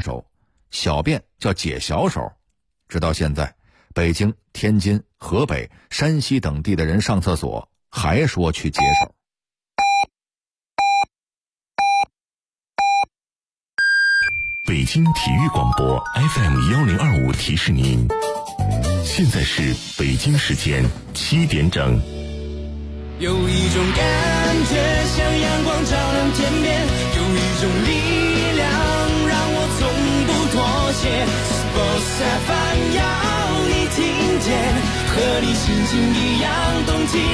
手，小便叫解小手。直到现在，北京、天津、河北、山西等地的人上厕所还说去解手。 北京体育广播 FM1025 提示您，现在是北京时间7点整。 有一种感觉像阳光照亮天边，有一种力量让我从不妥协。Sports FM 要你听见，和你心情一样动起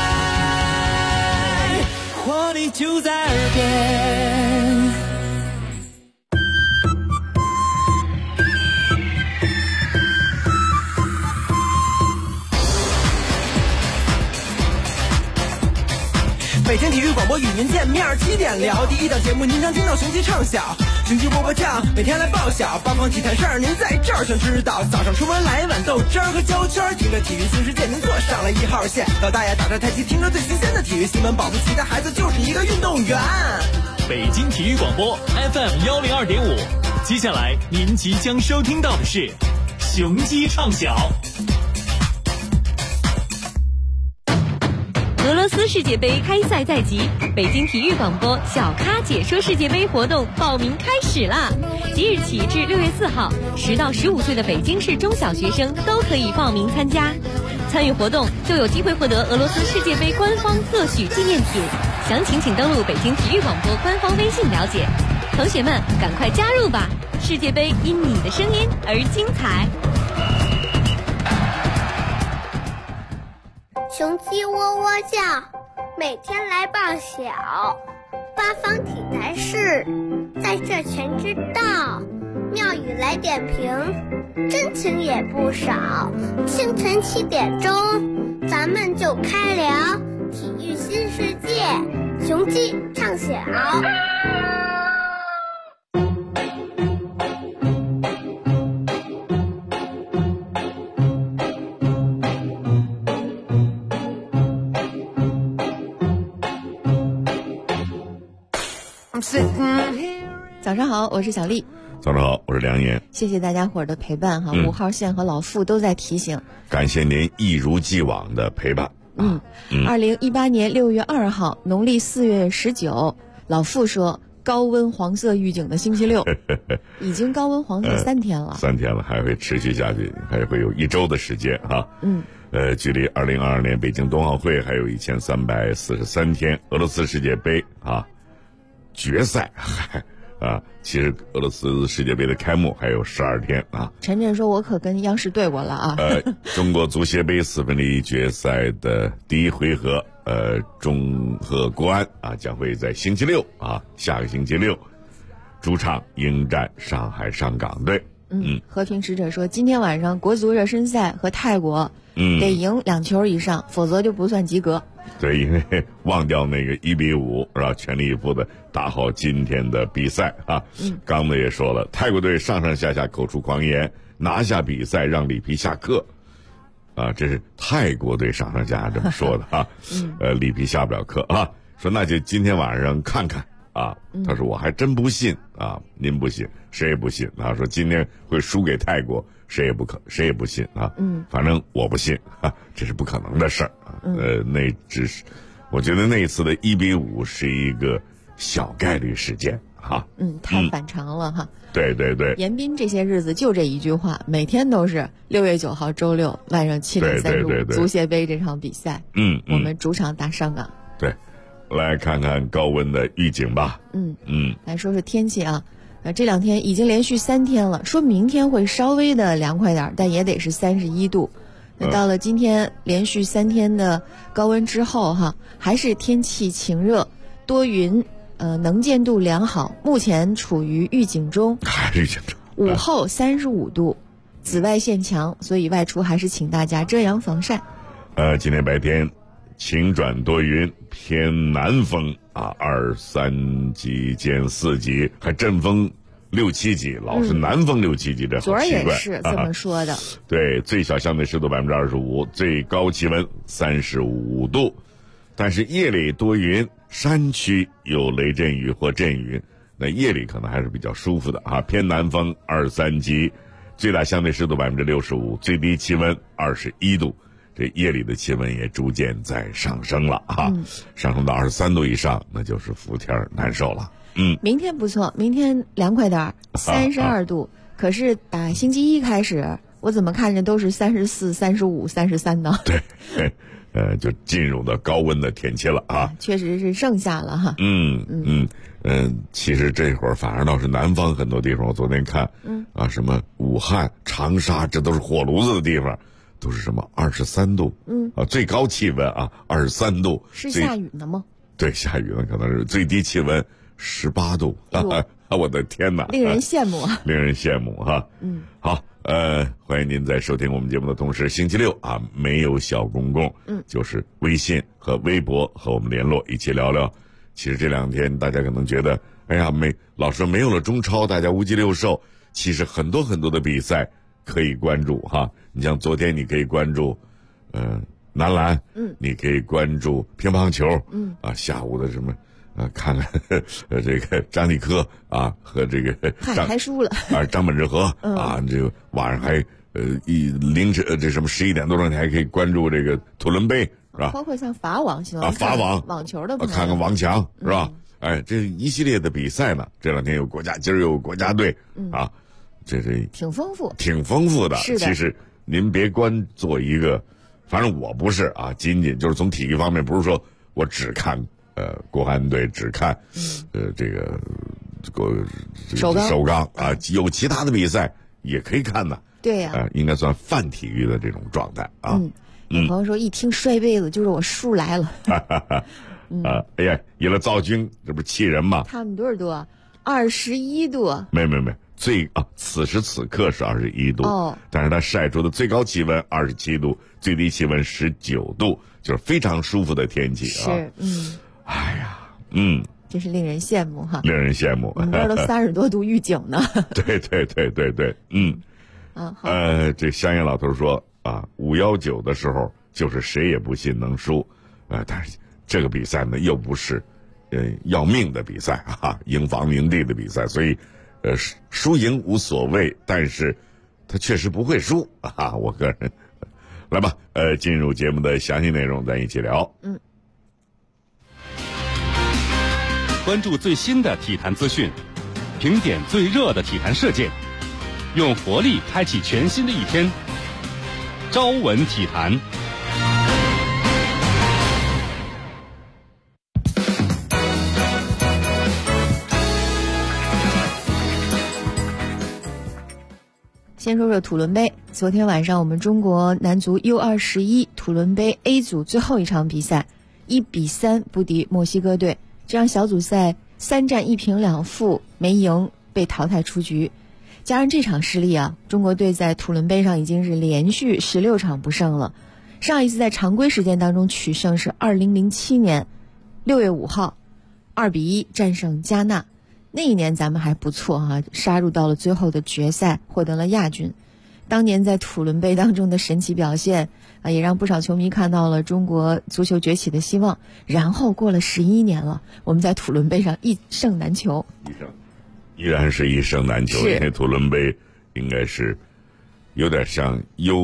来，活力就在耳边。北京体育广播与您见面，7点聊第一档节目，您常听到雄鸡唱晓，雄鸡波波酱，每天来报晓，八方体坛事儿您在这儿全知道。早上出门来一碗豆汁儿和焦圈，听着体育新世界，您坐上了1号线。老大爷打着太极，听着最新鲜的体育新闻，保不齐的孩子就是一个运动员。 北京体育广播 FM102.5，接下来您即将收听到的是雄鸡唱晓。 俄罗斯世界杯开赛在即，北京体育广播小咖解说世界杯活动报名开始啦！即日起至6月4号，10到15岁的北京市中小学生都可以报名参加。参与活动就有机会获得俄罗斯世界杯官方特许纪念品，详情请登录北京体育广播官方微信了解。同学们，赶快加入吧！世界杯因你的声音而精彩。 雄鸡喔喔叫，每天来报晓，八方体坛事，在这全知道。妙语来点评，真情也不少。清晨7点钟，咱们就开聊体育新世界，雄鸡唱晓。 早上好，我是小丽。 早上好，我是梁岩。 谢谢大家伙儿的陪伴哈，5号线和老傅都在提醒， 感谢您一如既往的陪伴。 2018年6月2号，农历4月19，老傅说高温黄色预警的星期六，已经高温黄色3天了 ，3天了，还会持续下去，还会有1周的时间哈。距离2022年北京冬奥会还有1343天，俄罗斯世界杯啊决赛其实俄罗斯世界杯的开幕还有12天啊。 陈震说我可跟央视对过了啊。 中国足协杯4分之一决赛的第一回合，中赫国安将会在星期六下个星期六主场迎战上海上港队。 和平使者说今天晚上国足热身赛和泰国得赢2球以上，否则就不算及格。 对，因为忘掉那个1-5是吧？全力以赴的打好今天的比赛啊。刚子也说了，泰国队上上下下口出狂言，拿下比赛让里皮下课啊，这是泰国队上上下下这么说的啊。里皮下不了课啊，说那就今天晚上看看啊。他说我还真不信啊，您不信，谁也不信啊。说今天会输给泰国，谁也不信啊。反正我不信啊，这是不可能的事儿啊。那只是我觉得那次的1-5是一个小概率事件哈。 太反常了哈。 对对对。 严彬这些日子就这一句话，每天都是6月9号周六晚上7点35足协杯这场比赛。我们主场打上港。 对，来看看高温的预警吧。 来说说天气啊。这2天已经连续3天了，说明天会稍微的凉快点，但也得是31度。那到了今天连续3天的高温之后哈，还是天气晴热多云，能见度良好，目前处于预警中。 还是预警中。 午后35度，紫外线强，所以外出还是请大家遮阳防晒。 今天白天晴转多云，偏南风2、3级兼4级，还阵风6、7级，老是南风6、7级，这好奇怪。 昨儿也是这么说的。 对，最小相对湿度25%，最高气温35度，但是夜里多云，山区有雷阵雨或阵雨， 那夜里可能还是比较舒服的啊，偏南风2、3级，最大相对湿度65%，最低气温21度。这夜里的气温也逐渐在上升了啊，上升到23度以上，那就是伏天难受了。 明天不错，明天凉快点儿，32度。可是打星期一开始，我怎么看着都是34、35、33呢？ 对，就进入到高温的天气了啊， 确实是盛夏了哈。 其实这会儿反而倒是南方很多地方，我昨天看，什么武汉、长沙，这都是火炉子的地方，都是什么23度，最高气温啊23度， 是下雨呢吗？ 对，下雨呢，可能是最低气温18度，我的天哪， 令人羡慕啊！ 令人羡慕哈。好，欢迎您在收听我们节目的同时，星期六啊，没有小公公，就是微信和微博和我们联络，一起聊聊。其实这2天大家可能觉得，哎呀，老说没有了中超，大家无鸡六兽。其实很多很多的比赛可以关注哈。你像昨天你可以关注，男篮，你可以关注乒乓球，下午的什么。看了这个张继科啊和这个还输了张本智和啊，这个晚上还凌晨这什么11点多钟，你还可以关注这个土伦杯是吧？ 包括像法网网球的看看王强是吧？这一系列的比赛呢，这2天有国家，今儿有国家队啊，这挺丰富的。 是的， 其实您别光做一个，反正我不是啊，仅仅就是从体育方面，不是说我只看。国安队只看，这个首钢啊，有其他的比赛也可以看的。 对呀， 应该算泛体育的这种状态啊。 有朋友说一听摔杯子就是我叔来了。 哎呀，赢了赵军，这不是气人吗？ 他们多少度？21度。 没，此时此刻是21度，但是它晒出的最高气温27度，最低气温19度，就是非常舒服的天气啊。 是， 哎呀， 真是令人羡慕哈！ 令人羡慕， 我们这儿都30多度预警呢。 对，好。这香烟老头说啊，519的时候就是谁也不信能输，但是这个比赛呢又不是，要命的比赛啊，赢房赢地的比赛，所以，输赢无所谓，但是他确实不会输啊，我个人。来吧，进入节目的详细内容，咱一起聊。 关注最新的体坛资讯，评点最热的体坛事件，用活力开启全新的一天。朝闻体坛。 先说说土伦杯，昨天晚上我们中国男足 U21 土伦杯 A 组最后一场比赛，1比3不敌墨西哥队，这让小组赛3战1平2负没赢，被淘汰出局。加上这场失利啊，中国队在土伦杯上已经是连续16场不胜了。上一次在常规时间当中取胜是2007年6月5号2比1战胜加纳。那一年咱们还不错哈，杀入到了最后的决赛，获得了亚军。当年在土伦杯当中的神奇表现啊，也让不少球迷看到了中国足球崛起的希望。然后过了11年了，我们在土伦杯上一胜难求， 依然是一胜难求。因为土伦杯应该是有点像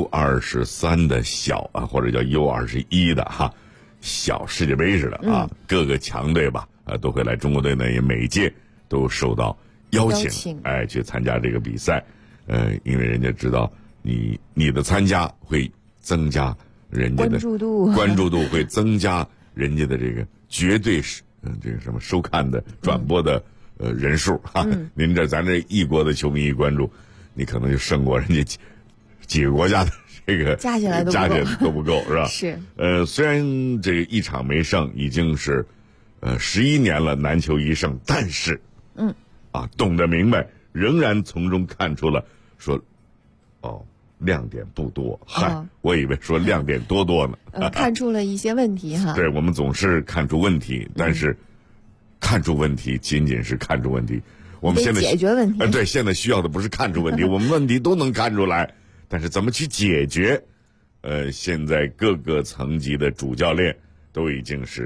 U23 的小啊，或者叫 U21 的哈小世界杯似的啊，各个强队吧都会来中国队呢，也每一届都受到邀请，去参加这个比赛，因为人家知道你的参加会增加人家的关注度会增加人家的这个绝对是这个什么收看的转播的人数哈。您咱这一国的球迷一关注，你可能就胜过人家几个国家的这个加起来都不够是吧？ 是。 虽然这个一场没胜，已经是11年了，难求一胜，但是懂得明白，仍然从中看出了说，亮点不多。我以为说亮点多呢。 看出了一些问题哈。 对，我们总是看出问题，但是看出问题仅仅是看出问题，我们现在解决问题。 对，现在需要的不是看出问题，我们问题都能看出来，但是怎么去解决？现在各个层级的主教练都已经是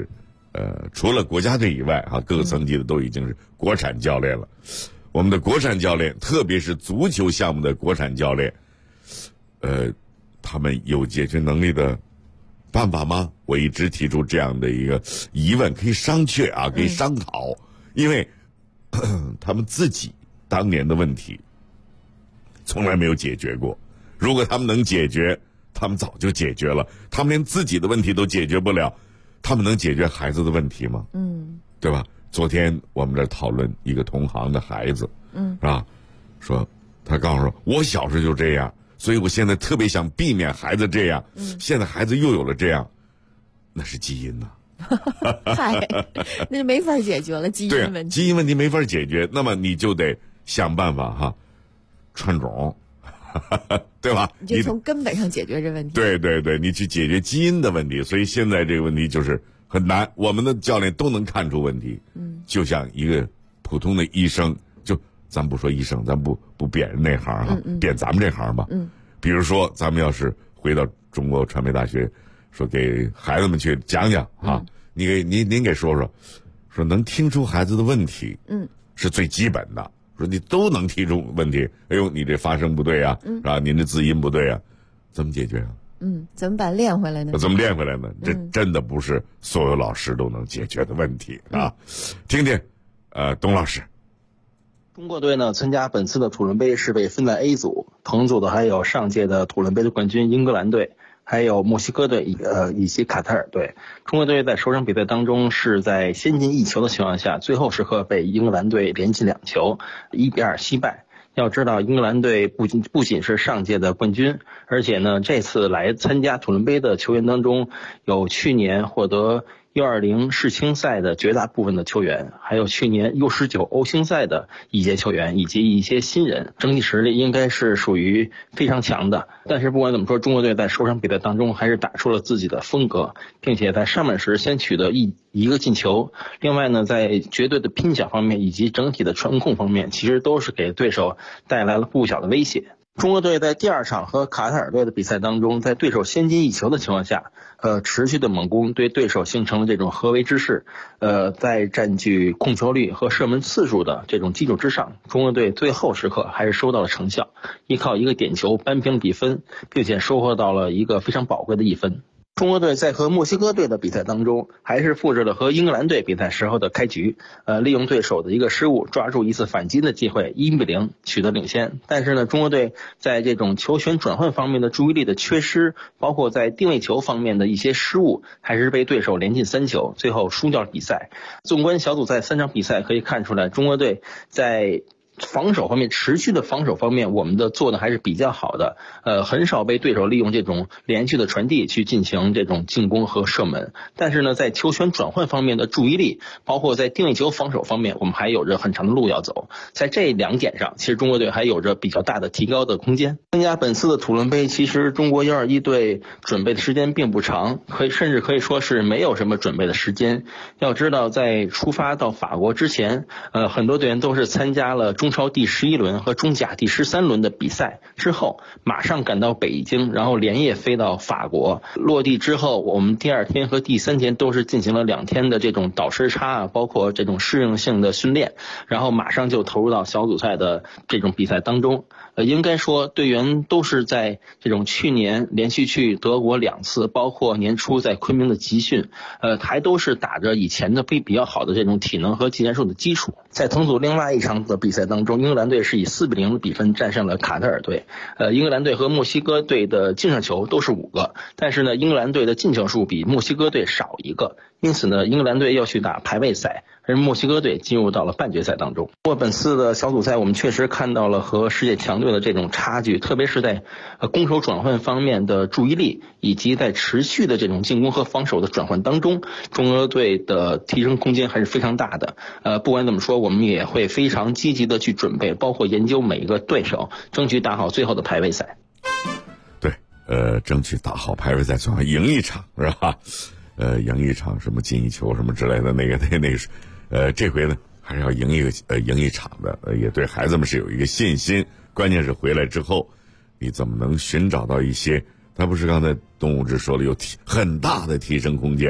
除了国家队以外各个层级的都已经是国产教练了。我们的国产教练，特别是足球项目的国产教练，他们有解决能力的办法吗？我一直提出这样的一个疑问，可以商榷可以商讨，因为他们自己当年的问题从来没有解决过。如果他们能解决，他们早就解决了。他们连自己的问题都解决不了，他们能解决孩子的问题吗？对吧？昨天我们这讨论一个同行的孩子，是吧？说他告诉我，我小时候就这样，所以我现在特别想避免孩子这样。现在孩子又有了这样，那是基因呐。 嗨，那就没法解决了，基因问题。 基因问题没法解决，那么你就得想办法串种。对吧？ 你就从根本上解决这问题。 对，你去解决基因的问题。所以现在这个问题就是很难，我们的教练都能看出问题。就像一个普通的医生，就咱不说医生，咱不贬人那行贬咱们这行吧。比如说咱们要是回到中国传媒大学，说给孩子们去讲讲您给说能听出孩子的问题，是最基本的。说你都能提出问题，哎呦，你这发声不对是吧？您这字音不对怎么解决怎么把练回来呢？ 怎么练回来呢？这真的不是所有老师都能解决的问题听听，董老师。 中国队呢参加本次的土伦杯是被分在 A 组，同组的还有上届的土伦杯的冠军英格兰队，还有墨西哥队以及卡塔尔队。中国队在首场比赛当中是在先进一球的情况下，最后时刻被英格兰队连进2球，1-2惜败。要知道英格兰队不仅是上届的冠军，而且呢这次来参加土伦杯的球员当中，有去年获得U20世青赛的绝大部分的球员，还有去年U19欧青赛的一些球员，以及一些新人，整体实力应该是属于非常强的。但是不管怎么说，中国队在首场比赛当中还是打出了自己的风格，并且在上半时先取得一个进球。另外呢，在绝对的拼抢方面以及整体的传控方面，其实都是给对手带来了不小的威胁。中国队在第2场和卡塔尔队的比赛当中，在对手先进一球的情况下，持续的猛攻对对手形成了这种合围之势。在占据控球率和射门次数的这种基础之上，中国队最后时刻还是收到了成效，依靠一个点球扳平比分，并且收获到了一个非常宝贵的1分。中国队在和墨西哥队的比赛当中，还是复制了和英格兰队比赛时候的开局，利用对手的一个失误，抓住一次反击的机会，1-0取得领先。但是呢，中国队在这种球权转换方面的注意力的缺失，包括在定位球方面的一些失误，还是被对手连进3球，最后输掉了比赛。纵观小组赛3场比赛，可以看出来，中国队在防守方面，持续的防守方面，我们的做的还是比较好的，很少被对手利用这种连续的传递去进行这种进攻和射门。但是呢，在球权转换方面的注意力，包括在定位球防守方面，我们还有着很长的路要走。在这2点上，其实中国队还有着比较大的提高的空间。参加本次的土伦杯，其实中国U21队准备的时间并不长，甚至可以说是没有什么准备的时间。要知道，在出发到法国之前，很多队员都是参加了中超第11轮和中甲第13轮的比赛之后，马上赶到北京，然后连夜飞到法国。落地之后，我们第2天和第3天都是进行了2天的这种倒时差包括这种适应性的训练，然后马上就投入到小组赛的这种比赛当中。应该说队员都是在这种去年连续去德国2次，包括年初在昆明的集训，还都是打着以前的比较好的这种体能和技战术的基础。在同组另外一场的比赛当中，英格兰队是以4-0的比分战胜了卡塔尔队。英格兰队和墨西哥队的净胜球都是5个，但是呢，英格兰队的进球数比墨西哥队少1个，因此呢，英格兰队要去打排位赛，而墨西哥队进入到了半决赛当中。不过本次的小组赛，我们确实看到了和世界强队的这种差距，特别是在攻守转换方面的注意力，以及在持续的这种进攻和防守的转换当中，中国队的提升空间还是非常大的。不管怎么说，我们也会非常积极的去准备，包括研究每一个对手，争取打好最后的排位赛。 对，争取打好排位赛，最好赢一场，是吧？赢一场什么进一球什么之类的，那个这回呢还是要赢一场的，也对孩子们是有一个信心。关键是回来之后，你怎么能寻找到一些？他不是刚才董武志说了有很大的提升空间，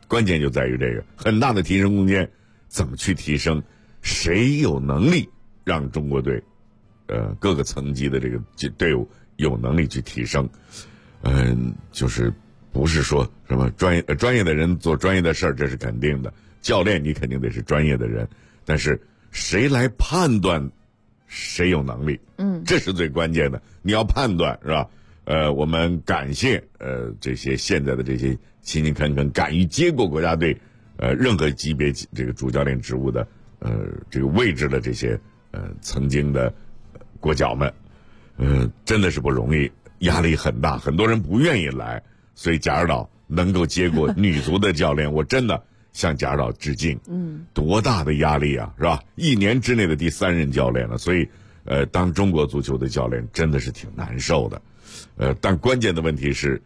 关键就在于这个很大的提升空间，怎么去提升？谁有能力让中国队，各个层级的这个队伍有能力去提升？就是不是说什么专业的人做专业的事儿，这是肯定的。教练你肯定得是专业的人，但是谁来判断谁有能力？这是最关键的。你要判断是吧？我们感谢这些现在的这些勤勤恳恳敢于接过国家队任何级别这个主教练职务的这个位置的这些曾经的国脚们，真的是不容易，压力很大，很多人不愿意来，所以贾尔岛能够接过女足的教练，我真的向贾尔岛致敬。多大的压力啊，是吧？1年之内的第3任教练了，所以当中国足球的教练真的是挺难受的。但关键的问题是，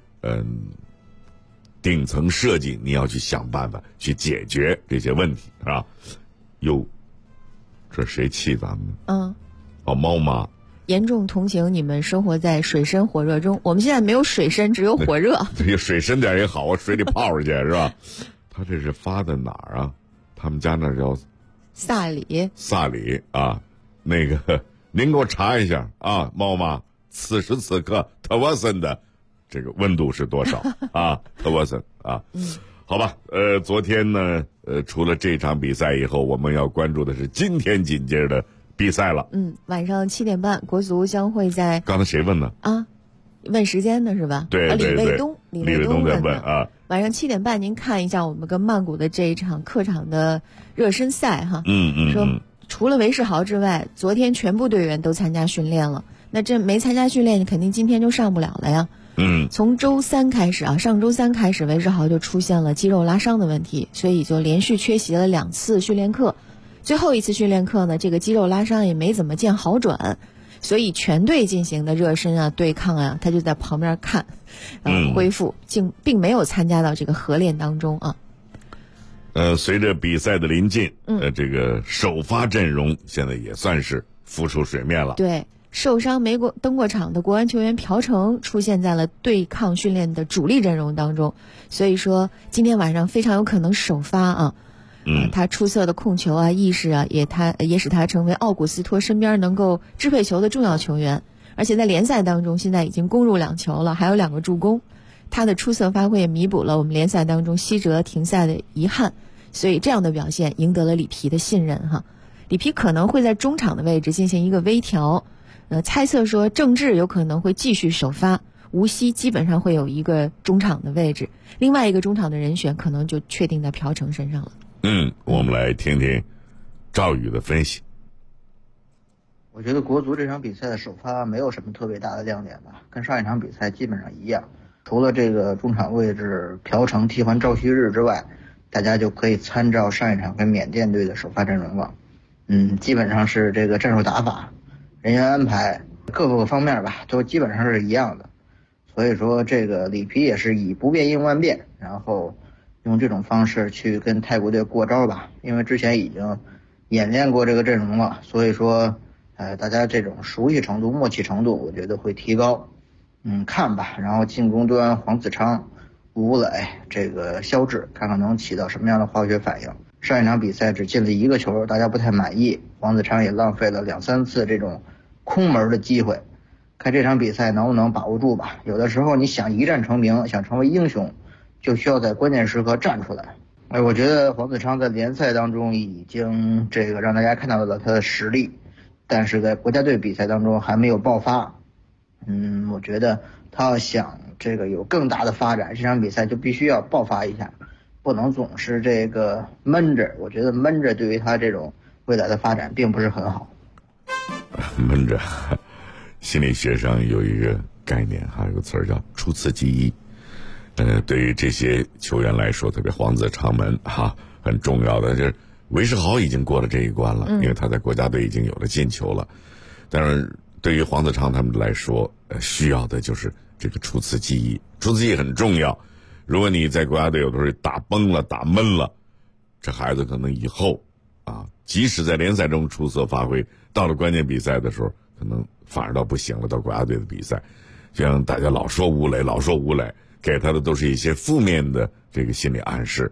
顶层设计你要去想办法去解决这些问题，是吧？哟，这谁气咱们呢？猫妈。 严重同情你们生活在水深火热中，我们现在没有水深，只有火热。 对，水深点也好，我水里泡着去是吧？他这是发在哪儿啊？他们家那叫萨里啊，那个您给我查一下啊，猫妈，此时此刻特沃森的这个温度是多少啊？特沃森啊，好吧，昨天呢，除了这场比赛以后，我们要关注的是今天紧接着的比赛了。 晚上7点半，国足将会在。 刚才谁问呢？ 问时间的是吧？ 对， 李卫东在问啊。 晚上7点半，您看一下我们跟曼谷的这一场客场的热身赛哈。说除了韦世豪之外，昨天全部队员都参加训练了。那这没参加训练，你肯定今天就上不了了呀。从周3开始啊，上周3开始，韦世豪就出现了肌肉拉伤的问题，所以就连续缺席了2次训练课。最后一次训练课呢，这个肌肉拉伤也没怎么见好转，所以全队进行的热身啊、对抗啊，他就在旁边看，恢复，并没有参加到这个合练当中啊。 随着比赛的临近，这个首发阵容现在也算是浮出水面了。 对，受伤没登过场的国安球员朴成出现在了对抗训练的主力阵容当中，所以说今天晚上非常有可能首发啊。他出色的控球啊、意识啊，也使他成为奥古斯托身边能够支配球的重要球员。而且在联赛当中，现在已经攻入2球了，还有2个助攻。他的出色发挥也弥补了我们联赛当中西哲停赛的遗憾，所以这样的表现赢得了里皮的信任哈。里皮可能会在中场的位置进行一个微调，猜测说郑智有可能会继续首发，无锡基本上会有一个中场的位置，另外一个中场的人选可能就确定在朴成身上了。 我们来听听赵宇的分析。 我觉得国足这场比赛的首发没有什么特别大的亮点吧，跟上一场比赛基本上一样，除了这个中场位置朴成替换赵旭日之外，大家就可以参照上一场跟缅甸队的首发阵容了。基本上是这个战术打法、人员安排各个方面吧，都基本上是一样的。所以说这个里皮也是以不变应万变，然后用这种方式去跟泰国队过招吧，因为之前已经演练过这个阵容了，所以说大家这种熟悉程度、默契程度我觉得会提高。看吧，然后进攻端黄子昌、吴磊、这个肖智，看看能起到什么样的化学反应。上一场比赛只进了1个球，大家不太满意，黄子昌也浪费了2-3次这种空门的机会，看这场比赛能不能把握住吧。有的时候你想一战成名，想成为英雄，就需要在关键时刻站出来。我觉得黄子昌在联赛当中已经这个让大家看到了他的实力，但是在国家队比赛当中还没有爆发。我觉得他要想这个有更大的发展，这场比赛就必须要爆发一下，不能总是这个闷着。我觉得闷着对于他这种未来的发展并不是很好。 闷着，心理学上有一个概念，还有个词儿叫初次记忆。对于这些球员来说，特别黄子昌们很重要的就是韦世豪已经过了这一关了，因为他在国家队已经有了进球了。但是对于黄子昌他们来说，需要的就是这个初次记忆。初次记忆很重要。如果你在国家队有的时候打崩了、打闷了，这孩子可能以后即使在联赛中出色发挥，到了关键比赛的时候，可能反而倒不行了。到国家队的比赛，像大家老说吴磊，给他的都是一些负面的这个心理暗示。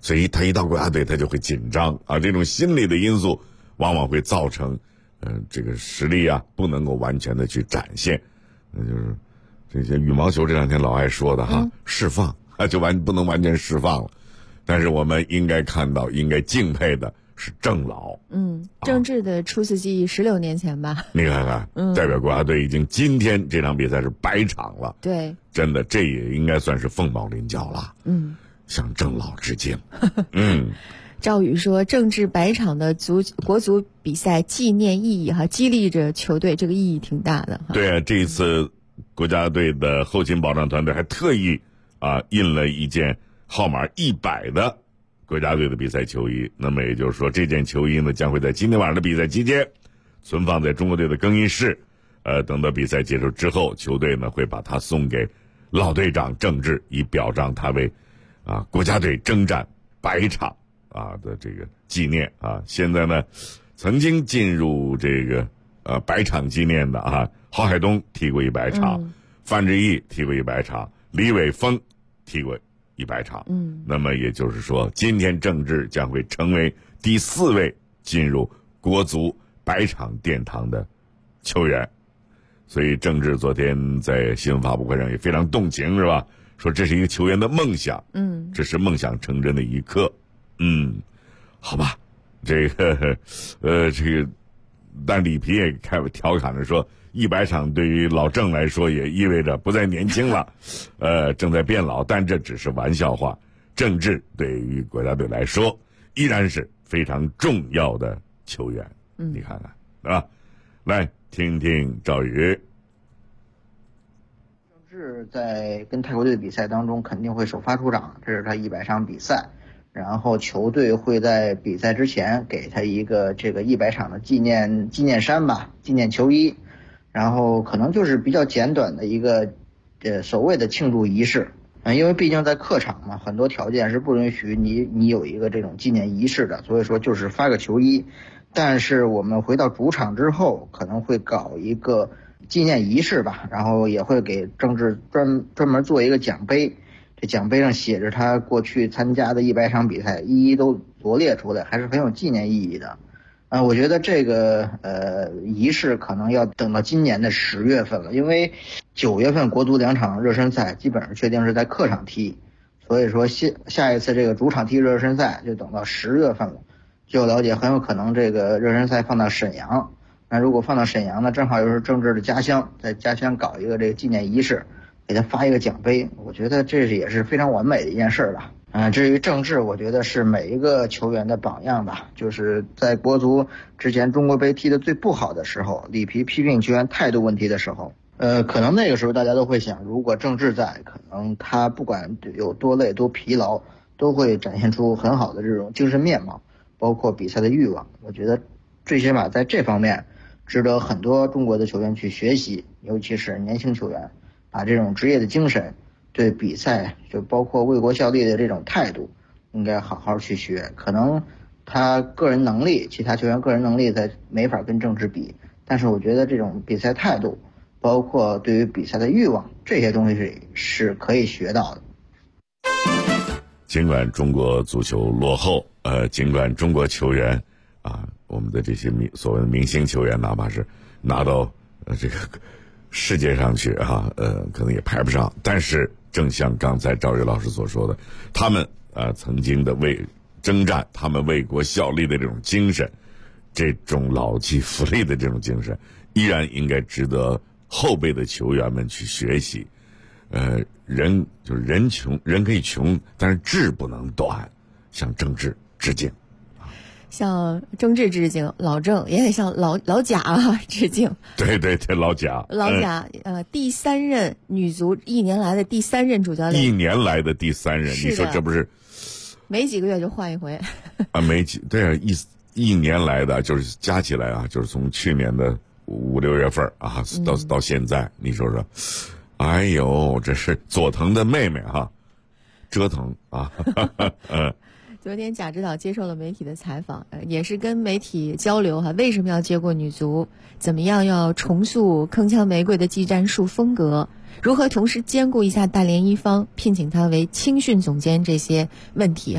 所以他一到国家队他就会紧张啊，这种心理的因素往往会造成这个实力啊不能够完全的去展现。那就是这些羽毛球这两天老爱说的哈，释放啊就不能完全释放了。但是我们应该看到，应该敬佩的是郑老。 郑智的初次记忆16年前吧。 你看看，代表国家队已经今天这场比赛是100场了。 对， 真的这也应该算是凤毛麟角了。向郑老致敬。 赵宇说，郑智100场的国足比赛纪念意义哈，激励着球队，这个意义挺大的哈。 对啊，这一次国家队的后勤保障团队还特意印了一件号码100的国家队的比赛球衣。那么也就是说，这件球衣呢将会在今天晚上的比赛期间存放在中国队的更衣室。等到比赛结束之后，球队呢会把它送给老队长郑智，以表彰他为国家队征战100场的这个纪念啊。现在呢，曾经进入这个100场纪念的郝海东踢过100场，范志毅踢过100场，李玮峰踢过100场。那么也就是说，今天郑智将会成为第4位进入国足100场殿堂的球员。所以郑智昨天在新闻发布会上也非常动情，是吧？说这是一个球员的梦想，这是梦想成真的一刻。好吧，这个但里皮也调侃着说，100场对于老郑来说也意味着不再年轻了，正在变老，但这只是玩笑话。郑智对于国家队来说依然是非常重要的球员。你看看啊，来听听赵宇。 郑智在跟泰国队的比赛当中肯定会首发出场，这是他100场比赛。然后球队会在比赛之前给他一个这个100场的纪念衫吧，纪念球衣，然后可能就是比较简短的一个所谓的庆祝仪式。因为毕竟在客场嘛，很多条件是不允许你有一个这种纪念仪式的，所以说就是发个球衣。但是我们回到主场之后，可能会搞一个纪念仪式吧，然后也会给郑智专门做一个奖杯。这奖杯上写着他过去参加的100场比赛，一一都罗列出来，还是很有纪念意义的。我觉得这个仪式可能要等到今年的10月份了，因为9月份国足2场热身赛基本上确定是在客场踢，所以说下一次这个主场踢热身赛就等到10月份了。据我了解，很有可能这个热身赛放到沈阳，那如果放到沈阳呢，正好又是郑智的家乡，在家乡搞一个这个纪念仪式，给他发一个奖杯，我觉得这也是非常完美的一件事吧。至于郑智，我觉得是每一个球员的榜样吧。就是在国足之前中国杯踢得最不好的时候，里皮批评球员态度问题的时候，可能那个时候大家都会想，如果郑智在，可能他不管有多累多疲劳，都会展现出很好的这种精神面貌，包括比赛的欲望。我觉得最起码在这方面值得很多中国的球员去学习，尤其是年轻球员，把这种职业的精神，对比赛就包括为国效力的这种态度，应该好好去学。可能他个人能力，其他球员个人能力没法跟郑智比，但是我觉得这种比赛态度，包括对于比赛的欲望，这些东西是可以学到的。 尽管中国足球落后，尽管中国球员我们的这些所谓的明星球员，哪怕是拿到这个世界上去可能也排不上，但是正像刚才赵宇老师所说的，他们曾经的为征战，他们为国效力的这种精神，这种老骥伏枥的这种精神，依然应该值得后辈的球员们去学习。人就是人穷，人可以穷，但是志不能短，向郑智致敬。 向郑智致敬，老郑也得向老贾致敬。 对对对，老贾第3任女足1年来的第3任主教练 ，1年来的第3任，你说这不是没几个月就换一回对一年来的，就是加起来就是从去年的5、6月份到现在，你说说，哎呦，这是佐藤的妹妹折腾昨天贾指导接受了媒体的采访，也是跟媒体交流为什么要接过女足，怎么样要重塑铿锵玫瑰的技战术风格，如何同时兼顾一下大连一方，聘请他为青训总监这些问题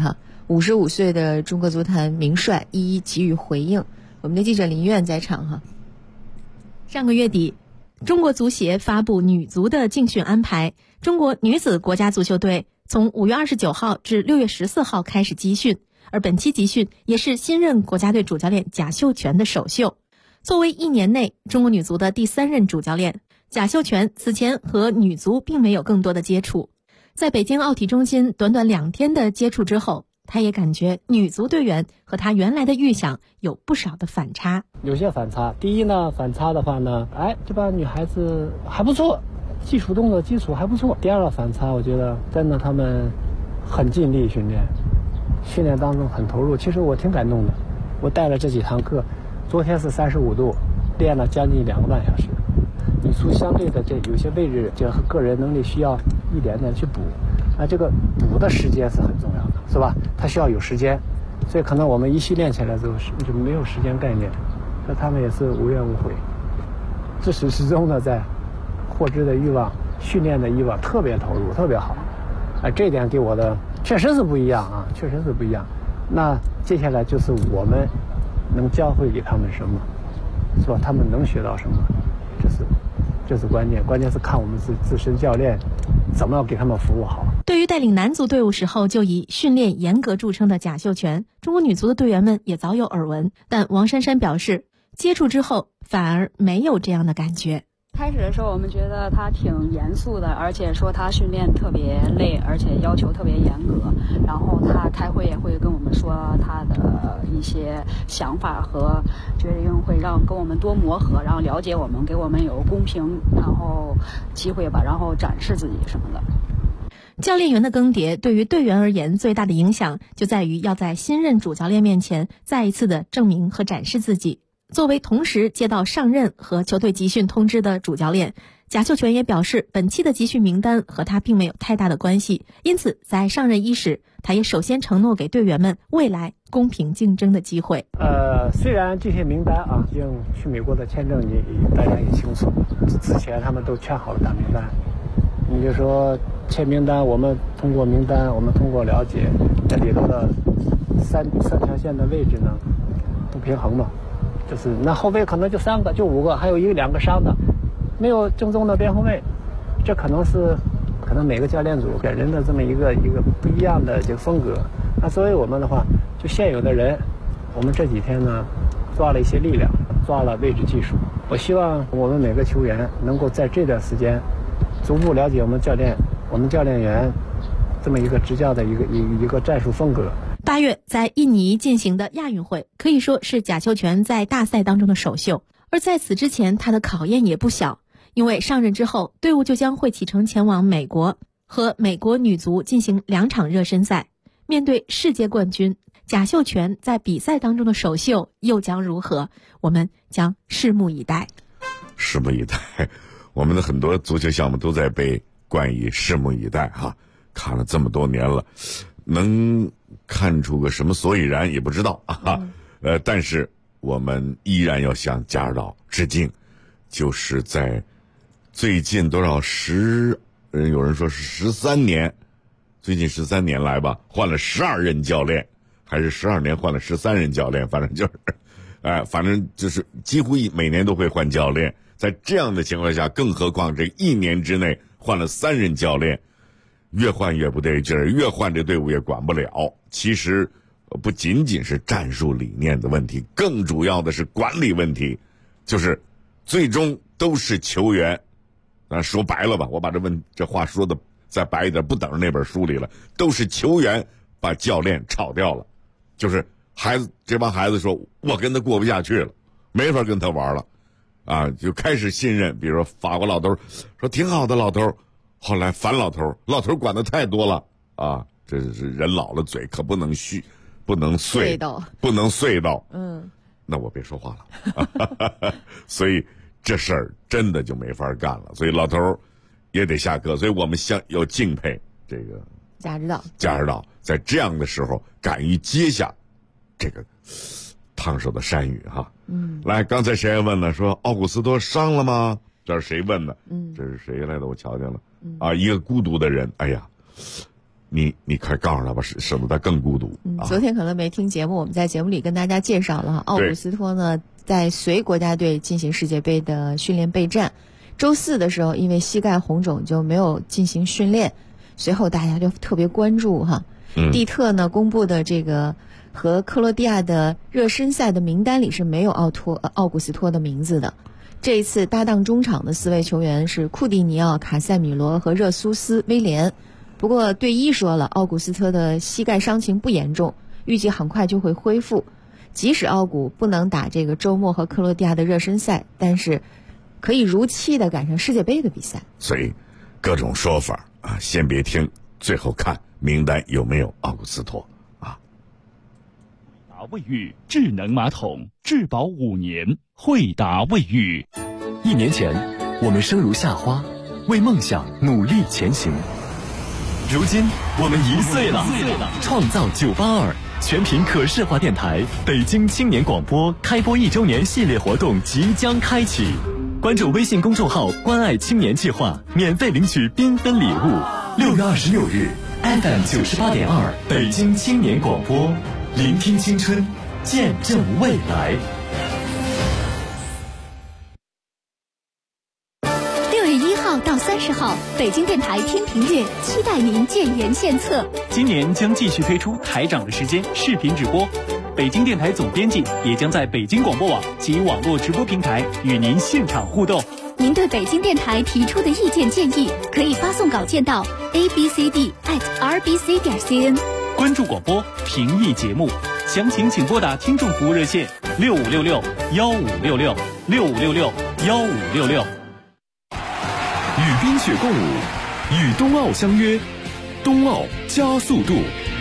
55岁的中国足坛名帅一一给予回应。我们的记者林苑在场哈。 上个月底，中国足协发布女足的竞训安排，中国女子国家足球队从5月29号至6月14号开始集训，而本期集训也是新任国家队主教练贾秀全的首秀。作为1年内中国女足的第3任主教练，贾秀全此前和女足并没有更多的接触。在北京奥体中心短短2天的接触之后，他也感觉女足队员和他原来的预想有不少的反差。 有些反差，第一呢，反差的话呢，这帮女孩子还不错，技术动作基础还不错。第二个反差，我觉得真的她们很尽力训练当中很投入。其实我挺感动的，我带了这几堂课，昨天是35度，练了将近2个半小时。女足相对的这有些位置，这和个人能力需要一点点去补，这个补的时间是很重要的，是吧？它需要有时间，所以可能我们一训练起来之后就没有时间概念，那他们也是无怨无悔，自始至终的在获知的欲望、训练的欲望特别投入，特别好，这一点给我的确实是不一样啊，确实是不一样。那接下来就是我们能教会给他们什么，是吧？他们能学到什么，这是关键，关键是看我们自身教练怎么样给他们服务好。 对于带领男足队伍时候就以训练严格著称的贾秀全，中国女足的队员们也早有耳闻，但王珊珊表示，接触之后反而没有这样的感觉。 开始的时候我们觉得他挺严肃的，而且说他训练特别累，而且要求特别严格，然后他开会也会跟我们说他的一些想法和决定，会跟我们多磨合，然后了解我们，给我们有公平然后机会吧，然后展示自己什么的。 教练员的更迭对于队员而言最大的影响就在于要在新任主教练面前再一次的证明和展示自己。作为同时接到上任和球队集训通知的主教练，贾秀全也表示，本期的集训名单和他并没有太大的关系，因此在上任伊始，他也首先承诺给队员们未来公平竞争的机会。 虽然这些名单已经去美国的签证大家也清楚，之前他们都签好了大名单。你就说签名单，我们通过名单，我们通过了解，这里头的三条线的位置呢不平衡嘛，就是那后卫可能就3个就5个，还有2个伤的，没有正宗的边后卫，这可能每个教练组给人的这么一个不一样的这个风格。那作为我们的话，就现有的人，我们这几天呢抓了一些力量，抓了位置技术。我希望我们每个球员能够在这段时间逐步了解我们教练员这么一个执教的一个战术风格。 8月在印尼进行的亚运会可以说是贾秀全在大赛当中的首秀，而在此之前他的考验也不小，因为上任之后队伍就将会启程前往美国和美国女足进行2场热身赛。面对世界冠军，贾秀全在比赛当中的首秀又将如何？我们将拭目以待。 拭目以待，我们的很多足球项目都在被冠以拭目以待哈。看了这么多年了，能看出个什么所以然也不知道啊。但是我们依然要向贾指导致敬，就是在最近有人说是13年，最近13年来吧，换了12任教练，还是12年换了13任教练，反正就是几乎每年都会换教练。在这样的情况下，更何况这1年之内换了3任教练，越换越不对劲儿，越换这队伍也管不了。其实不仅仅是战术理念的问题，更主要的是管理问题，就是最终都是球员。说白了吧，我把这话说的再白一点，不等着那本书里了，都是球员把教练炒掉了。就是这帮孩子说，我跟他过不下去了，没法跟他玩了。就开始信任，比如说法国老头说挺好的老头，后来反老头管的太多了这是人老了嘴可不能碎到，那我别说话了所以这事儿真的就没法干了，所以老头也得下课，所以我们要敬佩这个贾指导在这样的时候敢于接下这个烫手的山芋哈。来，刚才谁还问了，说奥古斯托伤了吗？这是谁问的？这是谁来的？我瞧见了一个孤独的人。哎呀， 你快告诉他吧，省得他更孤独。 昨天可能没听节目，我们在节目里跟大家介绍了奥古斯托呢，在随国家队进行世界杯的训练备战。周四的时候，因为膝盖红肿就没有进行训练。随后大家就特别关注哈，蒂特呢公布的这个和克罗地亚的热身赛的名单里是没有奥古斯托的名字的。这一次搭档中场的4位球员是库蒂尼奥、卡塞米罗和热苏斯·威廉。不过队医说了，奥古斯托的膝盖伤情不严重，预计很快就会恢复。即使奥古不能打这个周末和克罗地亚的热身赛，但是可以如期的赶上世界杯的比赛。 所以各种说法啊，先别听，最后看名单有没有奥古斯托啊。 卫浴智能马桶，质保5年。惠达卫浴。 1年前，我们生如夏花，为梦想努力前行。如今，我们1岁了。创造982全频可视化电台北京青年广播开播1周年系列活动即将开启。关注微信公众号“关爱青年计划”，免费领取缤纷礼物。6月26日 ，FM 98.2北京青年广播，聆听青春，见证未来。 6月1号到30号，北京电台天平月期待您建言献策。 今年将继续推出台长的时间视频直播。北京电台总编辑也将在北京广播网及网络直播平台与您现场互动。 您对北京电台提出的意见建议，可以发送稿件到 abcd@rbc.cn。 关注广播，评议节目，详情请拨打听众服务热线6566-1566-6566-1566。 与冰雪共舞，与冬奥相约，冬奥加速度。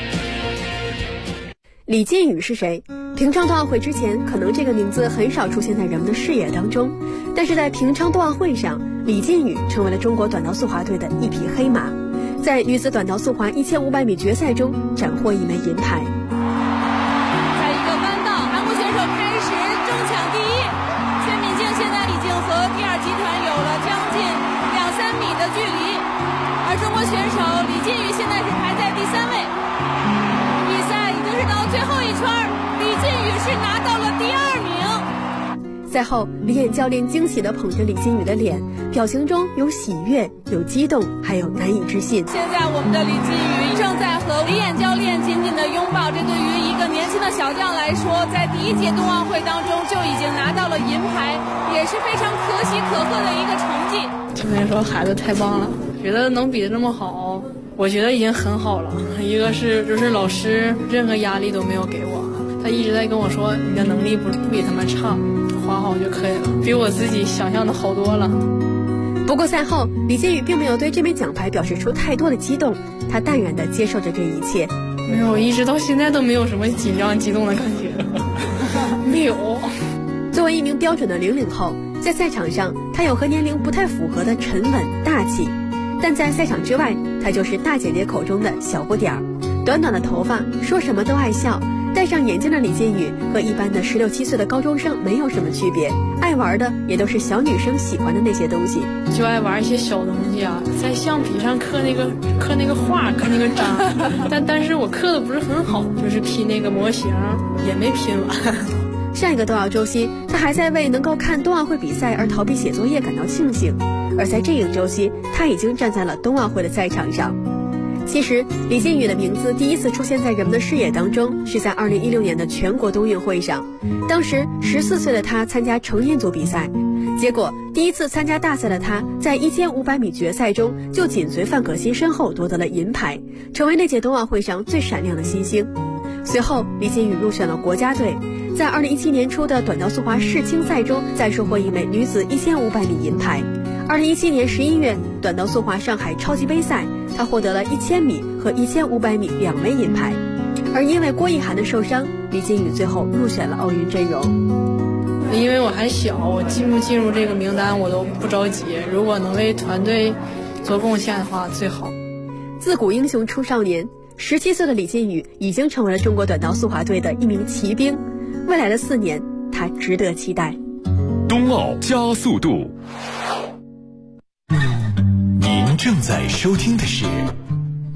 李靖宇是谁？平昌冬奥会之前，可能这个名字很少出现在人们的视野当中，但是在平昌冬奥会上，李靖宇成为了中国短道速滑队的一匹黑马，在女子短道速滑1500米决赛中斩获1枚银牌。 在一个弯道，韩国选手开始争抢第一，薛敏静现在已经和第二集团有了将近2-3米的距离，而中国选手李靖宇现在是排在第3位。到最后一圈，李靖宇是拿到了第2名。 赛后，李演教练惊喜地捧着李靖宇的脸，表情中有喜悦，有激动，还有难以置信。 现在我们的李靖宇正在和李演教练紧紧地拥抱，这对于一个年轻的小将来说，在第1届冬奥会当中就已经拿到了银牌，也是非常可喜可贺的一个成绩。 听人说孩子太棒了，觉得能比得这么好，我觉得已经很好了。一个是就是老师任何压力都没有给我，他一直在跟我说你的能力不比他们差，滑好就可以了，比我自己想象的好多了。 不过赛后，李靖宇并没有对这枚奖牌表示出太多的激动，他淡然地接受着这一切。 没有，一直到现在都没有什么紧张激动的感觉，没有。 作为一名标准的00后，在赛场上他有和年龄不太符合的沉稳大气，但在赛场之外，他就是大姐姐口中的小不点儿。短短的头发，说什么都爱笑，戴上眼镜的李靖宇和一般的16、17岁的高中生没有什么区别，爱玩的也都是小女生喜欢的那些东西， 就爱玩一些小东西啊，在橡皮上刻那个画，刻那个章，但是我刻的不是很好，就是拼那个模型也没拼完。 上一个冬奥周期，他还在为能够看冬奥会比赛而逃避写作业感到庆幸，而在这个周期，他已经站在了冬奥会的赛场上。其实，李靖宇的名字第一次出现在人们的视野当中，是在2016年的全国冬运会上。当时14岁的他参加成年组比赛，结果第一次参加大赛的他，在1500米决赛中就紧随范可新身后夺得了银牌，成为那届冬奥会上最闪亮的新星。随后，李靖宇入选了国家队，在2017年初的短道速滑世青赛中再收获1枚女子1500米银牌。2017年11月，短道速滑上海超级杯赛，他获得了1000米和1500米2枚银牌。而因为郭奕涵的受伤，李靖宇最后入选了奥运阵容。 因为我还小，我进不进入这个名单我都不着急，如果能为团队做贡献的话最好。 自古英雄出少年，17岁的李靖宇已经成为了中国短道速滑队的一名骑兵，未来的4年，他值得期待。 冬奥加速度。 您正在收听的是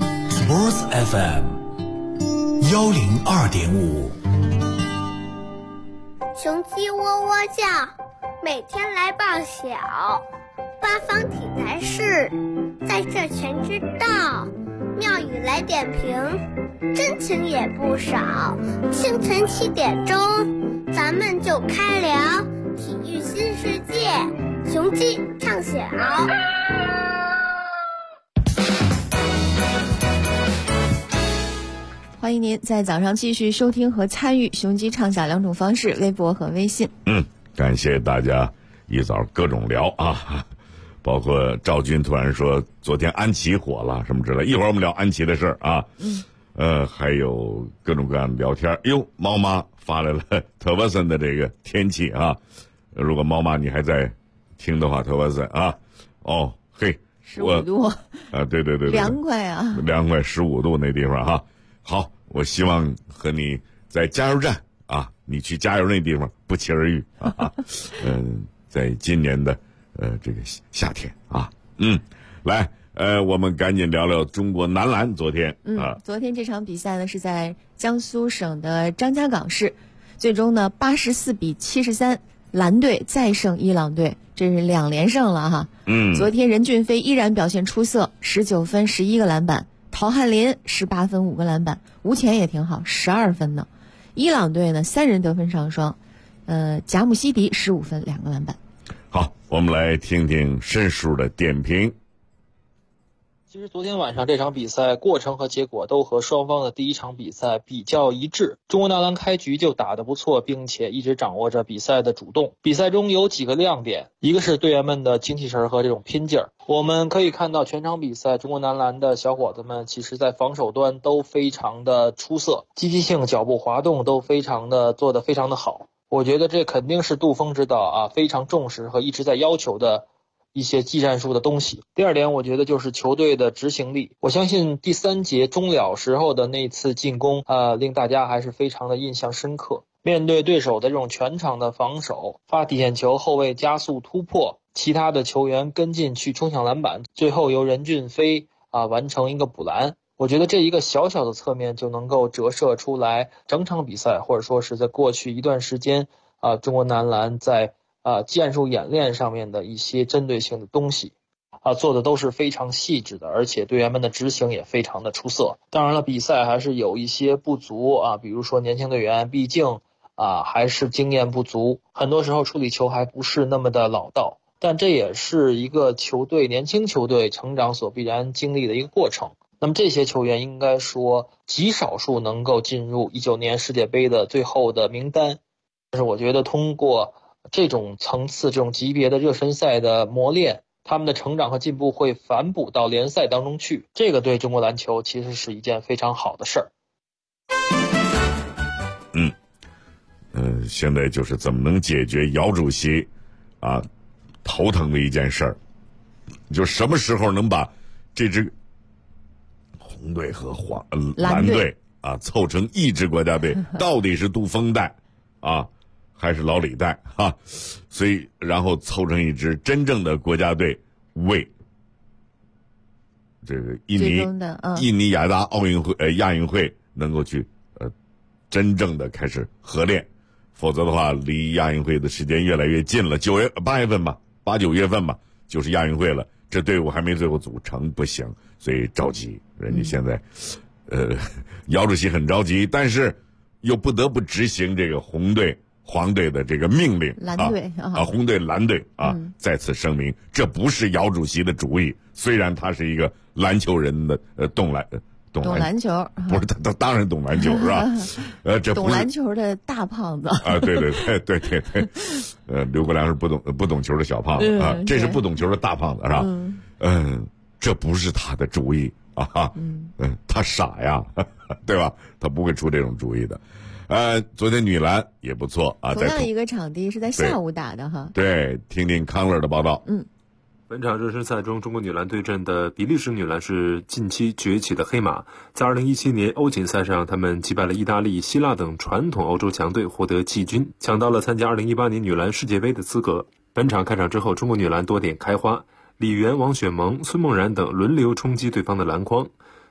Boss FM 102.5。 雄鸡喔喔叫，每天来报晓。八方体坛事，在这全知道。妙语来点评，真情也不少。清晨7点钟，咱们就开聊体育新世界，雄鸡唱晓。 欢迎您在早上继续收听和参与雄鸡畅晓两种方式，微博和微信。 感谢大家一早各种聊啊，包括赵军突然说昨天安琪火了什么之类，一会儿我们聊安琪的事儿啊。还有各种各样的聊天。猫妈发来了特沃森的这个天气啊，如果猫妈你还在听的话，特沃森啊， 15度啊，对， 凉快啊， 凉快15度那地方哈。好，我希望和你在加油站啊，你去加油那地方不期而遇啊。在今年的这个夏天啊，来，我们赶紧聊聊中国男篮昨天啊。 昨天这场比赛呢是在江苏省的张家港市，最终呢84比73，蓝队再胜伊朗队，这是2连胜了哈。昨天任骏飞依然表现出色，19分11个篮板。陶汉林18分5个篮板，吴前也挺好，12分呢。伊朗队呢3人得分上双，贾姆西迪15分2个篮板。 好，我们来听听申叔的点评。 其实昨天晚上这场比赛过程和结果都和双方的第一场比赛比较一致。中国男篮开局就打得不错，并且一直掌握着比赛的主动。比赛中有几个亮点，一个是队员们的精气神和这种拼劲儿。我们可以看到全场比赛中国男篮的小伙子们其实在防守端都非常的出色，积极性、脚步滑动都做得非常的好。我觉得这肯定是杜锋指导啊非常重视和一直在要求的一些技战术的东西。第二点，我觉得就是球队的执行力。我相信第3节终了时候的那次进攻令大家还是非常的印象深刻。面对对手的这种全场的防守，发底线球，后卫加速突破，其他的球员跟进去冲抢篮板，最后由任骏飞完成一个补篮。我觉得这一个小小的侧面就能够折射出来整场比赛，或者说是在过去一段时间中国男篮在战术演练上面的一些针对性的东西做的都是非常细致的，而且队员们的执行也非常的出色。当然了，比赛还是有一些不足比如说年轻队员毕竟还是经验不足，很多时候处理球还不是那么的老道，但这也是一个球队年轻球队成长所必然经历的一个过程。那么这些球员应该说极少数能够进入19年世界杯的最后的名单，但是我觉得通过这种层次、这种级别的热身赛的磨练，他们的成长和进步会反哺到联赛当中去，这个对中国篮球其实是一件非常好的事儿。 现在就是怎么能解决姚主席头疼的一件事儿，就什么时候能把这支红队和蓝队凑成一支国家队，到底是杜锋带还是老李带所以然后凑成一支真正的国家队，为这个印尼雅加亚运会能够去真正的开始合练，否则的话离亚运会的时间越来越近了，8月份吧，8、9月份吧就是亚运会了，这队伍还没最后组成不行，所以着急。人家现在姚主席很着急，但是又不得不执行这个红队黄队的这个命令， 蓝队红队蓝队再次声明，这不是姚主席的主意。虽然他是一个篮球人的懂篮球， 不是他当然懂篮球是吧？这懂篮球的大胖子对，刘国梁是不懂球的小胖子这是不懂球的大胖子是吧？这不是他的主意他傻呀，对吧？他不会出这种主意的。昨天女篮也不错同样一个场地是在下午打的哈。 对，听听康乐的报道。 本场热身赛中，中国女篮对阵的比利时女篮是近期崛起的黑马。在2017年欧锦赛上，他们击败了意大利、希腊等传统欧洲强队，获得季军，抢到了参加2018年女篮世界杯的资格。本场开场之后，中国女篮多点开花，李媛、王雪萌、孙梦然等轮流冲击对方的篮筐。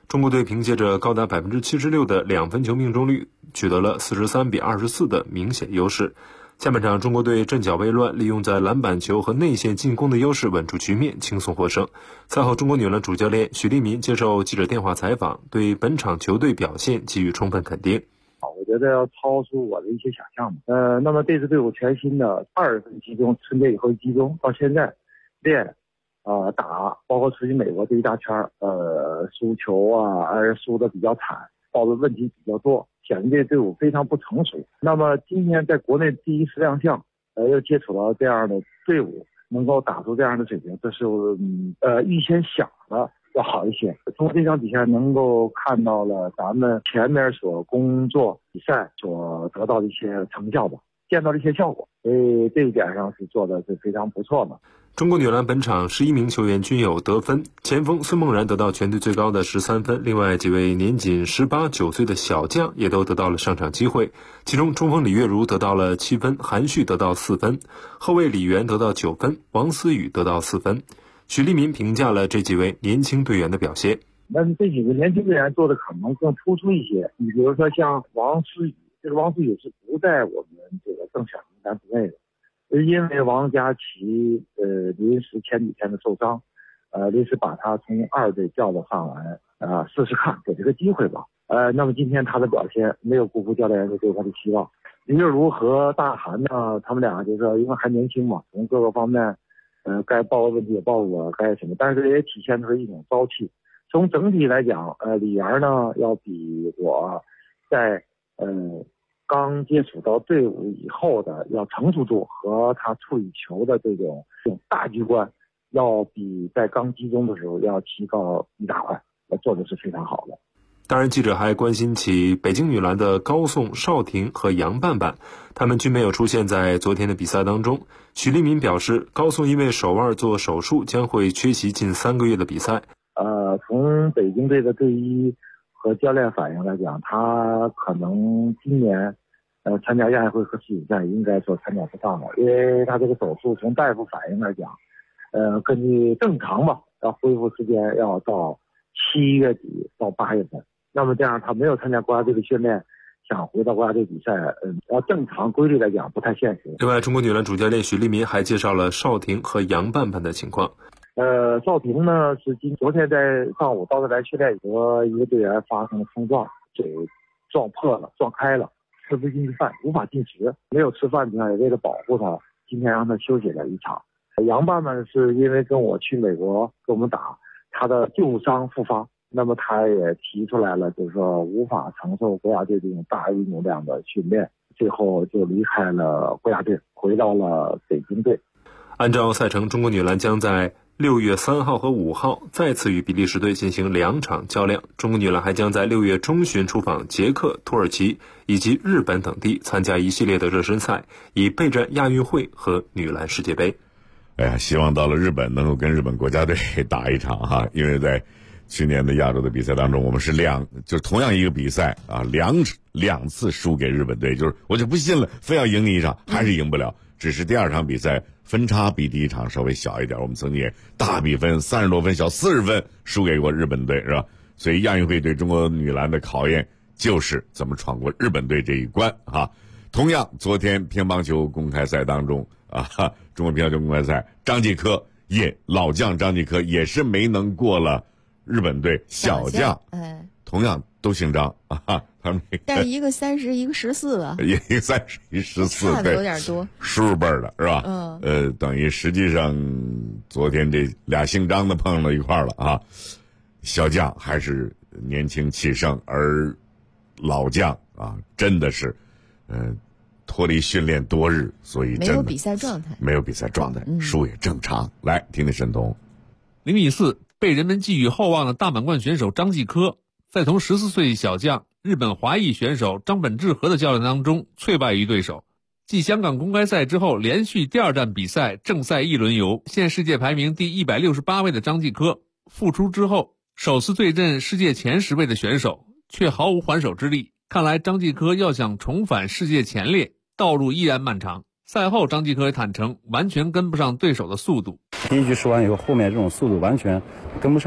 中国队凭借着高达76%的2分球命中率，取得了43比24的明显优势。下半场中国队阵脚未乱，利用在篮板球和内线进攻的优势稳住局面，轻松获胜。赛后，中国女篮主教练许利民接受记者电话采访，对本场球队表现给予充分肯定。 我觉得要超出我的一些想象嘛。那么这支队伍全新的2月份集中，春节以后集中到现在练打，包括出去美国这一大圈输球而输的比较惨，暴露问题比较多，显得这队伍非常不成熟。那么今天在国内第一次亮相，又接触到这样的队伍，能够打出这样的水平，这是预先想的要好一些。通过这场比赛能够看到了咱们前面所工作比赛所得到的一些成效吧，见到了一些效果，所以这一点上是做的是非常不错的。 中国女篮本场11名球员均有得分，前锋孙梦然得到全队最高的13分，另外几位年仅18、19岁的小将也都得到了上场机会，其中中锋李月如得到了7分，韩旭得到4分，后卫李媛得到9分，王思雨得到4分。许利民评价了这几位年轻队员的表现。 那这几个年轻队员做的可能更突出一些，你比如说像王思雨，这个王思雨是不在我们这个正选名单之内的。因为王佳琪临时前几天的受伤，临时把他从2队调到上来试试看，给这个机会吧。那么今天他的表现没有辜负教练员对他的期望。李月如和大韩呢，他们俩就是因为还年轻嘛，从各个方面该暴露问题也暴露了，该什么，但是也体现出一种朝气。从整体来讲，李媛呢要比我在刚接触到队伍以后的要成熟度和他处理球的这种大局观，要比在刚集中的时候要提高一大块，做的是非常好的。 当然，记者还关心起北京女篮的高颂、邵婷和杨瓣瓣，她们均没有出现在昨天的比赛当中。许利民表示，高颂因为手腕做手术，将会缺席近3个月的比赛。 从北京队的队医和教练反应来讲，他可能今年参加亚运会和世锦赛应该说参加不上了，因为他这个手术从大夫反应来讲，根据正常吧，要恢复时间要到7月底到8月份。那么这样他没有参加国家队的训练，想回到国家队比赛，要正常规律来讲不太现实。 另外，中国女篮主教练许利民还介绍了邵婷和杨瓣瓣的情况。 邵婷呢是昨天在上午到这来训练和一个队员发生了冲撞，嘴撞破了，撞开了，吃不进去饭，无法进食，没有吃饭呢，也为了保护他，今天让他休息了一场。杨瓣瓣是因为跟我去美国跟我们打，他的旧伤复发，那么他也提出来了，就是说无法承受国家队这种大运动量的训练，最后就离开了国家队，回到了北京队。 按照赛程，中国女篮将在6月3号和5号再次与比利时队进行2场较量。中国女篮还将在6月中旬出访捷克、土耳其以及日本等地，参加一系列的热身赛，以备战亚运会和女篮世界杯。 哎呀，希望到了日本能够跟日本国家队打一场哈，因为在去年的亚洲的比赛当中，我们是就是同样一个比赛啊，两次输给日本队，就是我就不信了，非要赢你一场还是赢不了，只是第2场比赛分差比第1场稍微小一点，我们曾经也大比分30多分小40分输给过日本队，是吧？所以亚运会对中国女篮的考验就是怎么闯过日本队这一关啊。同样，昨天乒乓球公开赛当中中国乒乓球公开赛，老将张继科也是没能过了日本队小将，同样都姓张啊，他们但一个30，一个14吧， 一个30，一个14， 差的有点多， 叔辈的是吧？等于实际上昨天这俩姓张的碰到一块了啊，小将还是年轻气盛，而老将真的是脱离训练多日，所以真的没有比赛状态， 输也正常。来听听沈彤。 0比4被人们寄予厚望的大满贯选手张继科，在同14岁小将日本华裔选手张本智和的较量当中脆败于对手。继香港公开赛之后，连续第2站比赛正赛1轮游，现世界排名第168位的张继科复出之后，首次对阵世界前10位的选手，却毫无还手之力。看来张继科要想重返世界前列，道路依然漫长。赛后张继科也坦诚，完全跟不上对手的速度。 第1局输完以后，后面这种速度完全跟不上，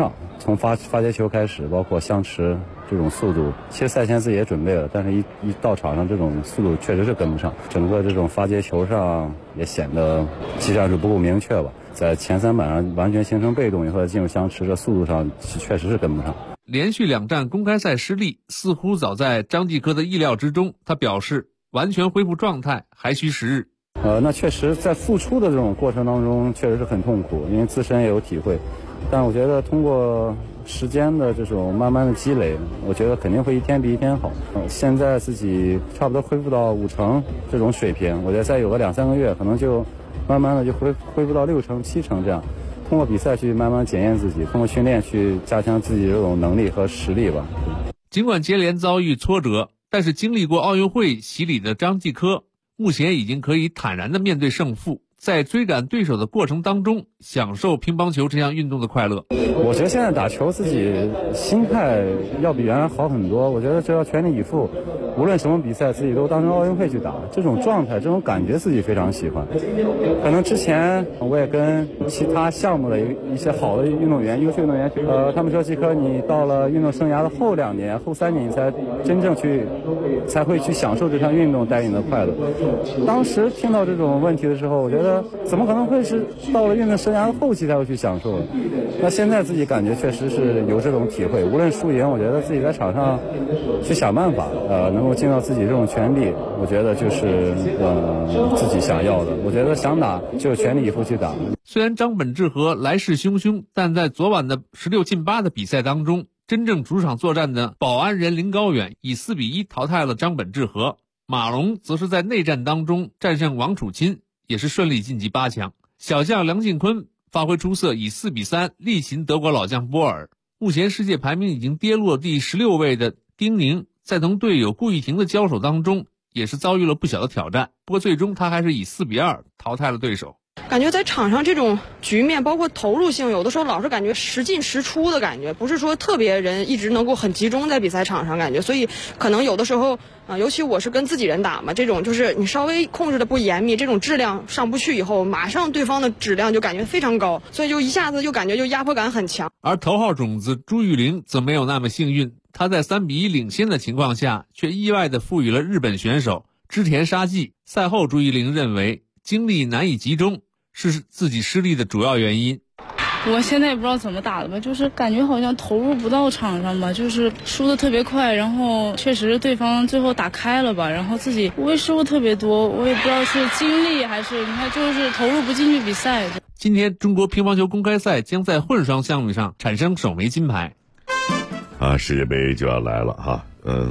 从发接球开始，包括相持这种速度，其实赛前自己也准备了，但是一到场上这种速度确实是跟不上，整个这种发接球上也显得技战术不够明确吧，在前3板上完全形成被动以后进入相持，这速度上确实是跟不上。 连续2站公开赛失利，似乎早在张继科的意料之中。他表示，完全恢复状态还需时日。 那确实在付出的这种过程当中确实是很痛苦，因为自身也有体会，但我觉得通过时间的这种慢慢的积累，我觉得肯定会一天比一天好。现在自己差不多恢复到5成这种水平，我觉得再有个2-3个月，可能就慢慢的就恢复到6成7成这样。通过比赛去慢慢检验自己，通过训练去加强自己这种能力和实力吧。 尽管接连遭遇挫折，但是经历过奥运会洗礼的张继科目前已经可以坦然地面对胜负，在追赶对手的过程当中享受乒乓球这项运动的快乐。 我觉得现在打球自己心态要比原来好很多，我觉得只要全力以赴，无论什么比赛自己都当成奥运会去打，这种状态这种感觉自己非常喜欢。可能之前我也跟其他项目的一些好的运动员优秀运动员他们说，继科你到了运动生涯的后2年后3年才真正才会去享受这项运动带给你的快乐。当时听到这种问题的时候，我觉得怎么可能会是到了运动生涯的后期才会去享受？那现在自己感觉确实是有这种体会，无论输赢，我觉得自己在场上去想办法，能够尽到自己这种全力，我觉得就是自己想要的。我觉得想打就全力以赴去打。 虽然张本智和来势汹汹，但在昨晚的16进8的比赛当中，真正主场作战的保安人林高远以4-1淘汰了张本智和，马龙则是在内战当中战胜王楚钦，也是顺利晋级8强。小将梁靖昆发挥出色，以4-3力擒德国老将波尔。目前世界排名已经跌落第16位的丁宁，在同队友顾玉婷的交手当中，也是遭遇了不小的挑战。不过最终他还是以4-2淘汰了对手。 感觉在场上这种局面，包括投入性，有的时候老是感觉时进时出的感觉，不是说特别人一直能够很集中在比赛场上感觉，所以可能有的时候尤其我是跟自己人打嘛，这种就是你稍微控制的不严密，这种质量上不去以后，马上对方的质量就感觉非常高，所以就一下子就感觉就压迫感很强。 而头号种子朱玉玲则没有那么幸运，她在3-1领先的情况下，却意外地赋予了日本选手织田沙纪。赛后朱玉玲认为精力难以集中是自己失利的主要原因。 我现在也不知道怎么打的吧，就是感觉好像投入不到场上吧，就是输的特别快，然后确实对方最后打开了吧，然后自己无谓失误特别多，我也不知道是精力还是你看就是投入不进去比赛。 今天中国乒乓球公开赛将在混双项目上产生首枚金牌。 世界杯就要来了哈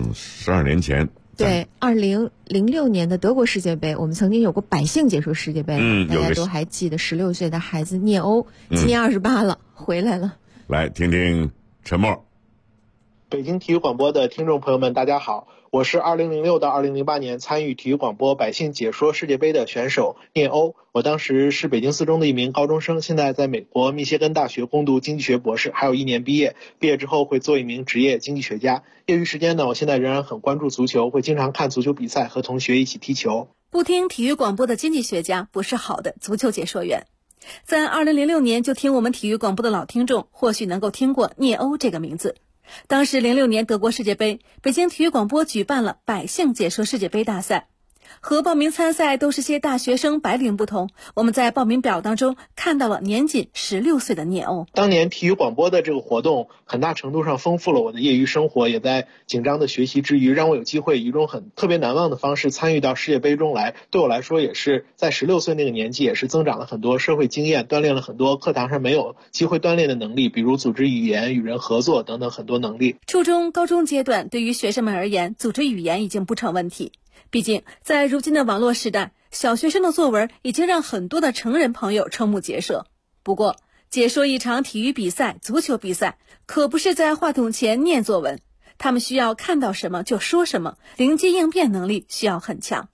，12年前。 对，2006年的德国世界杯，我们曾经有过百姓解说世界杯，大家都还记得16岁的孩子聂欧，今年28了，回来了。 来听听陈默。 北京体育广播的听众朋友们，大家好，我是2006到2008年参与体育广播百姓解说世界杯的选手聂欧。我当时是北京四中的一名高中生，现在在美国密歇根大学攻读经济学博士，还有1年毕业。毕业之后会做一名职业经济学家。业余时间呢，我现在仍然很关注足球，会经常看足球比赛，和同学一起踢球。 不听体育广播的经济学家不是好的足球解说员。在2006年就听我们体育广播的老听众或许能够听过聂欧这个名字。当时06年德国世界杯，北京体育广播举办了百姓解说世界杯大赛。和报名参赛都是些大学生白领不同，我们在报名表当中看到了年仅16岁的聂欧。 当年体育广播的这个活动很大程度上丰富了我的业余生活，也在紧张的学习之余，让我有机会以一种很特别难忘的方式参与到世界杯中来。对我来说也是在16岁那个年纪，也是增长了很多社会经验，锻炼了很多课堂上没有机会锻炼的能力，比如组织语言、与人合作等等很多能力。 初中、高中阶段对于学生们而言，组织语言已经不成问题。毕竟在如今的网络时代，小学生的作文已经让很多的成人朋友瞠目结舌。不过解说一场体育比赛、足球比赛可不是在话筒前念作文，他们需要看到什么就说什么，临机应变能力需要很强。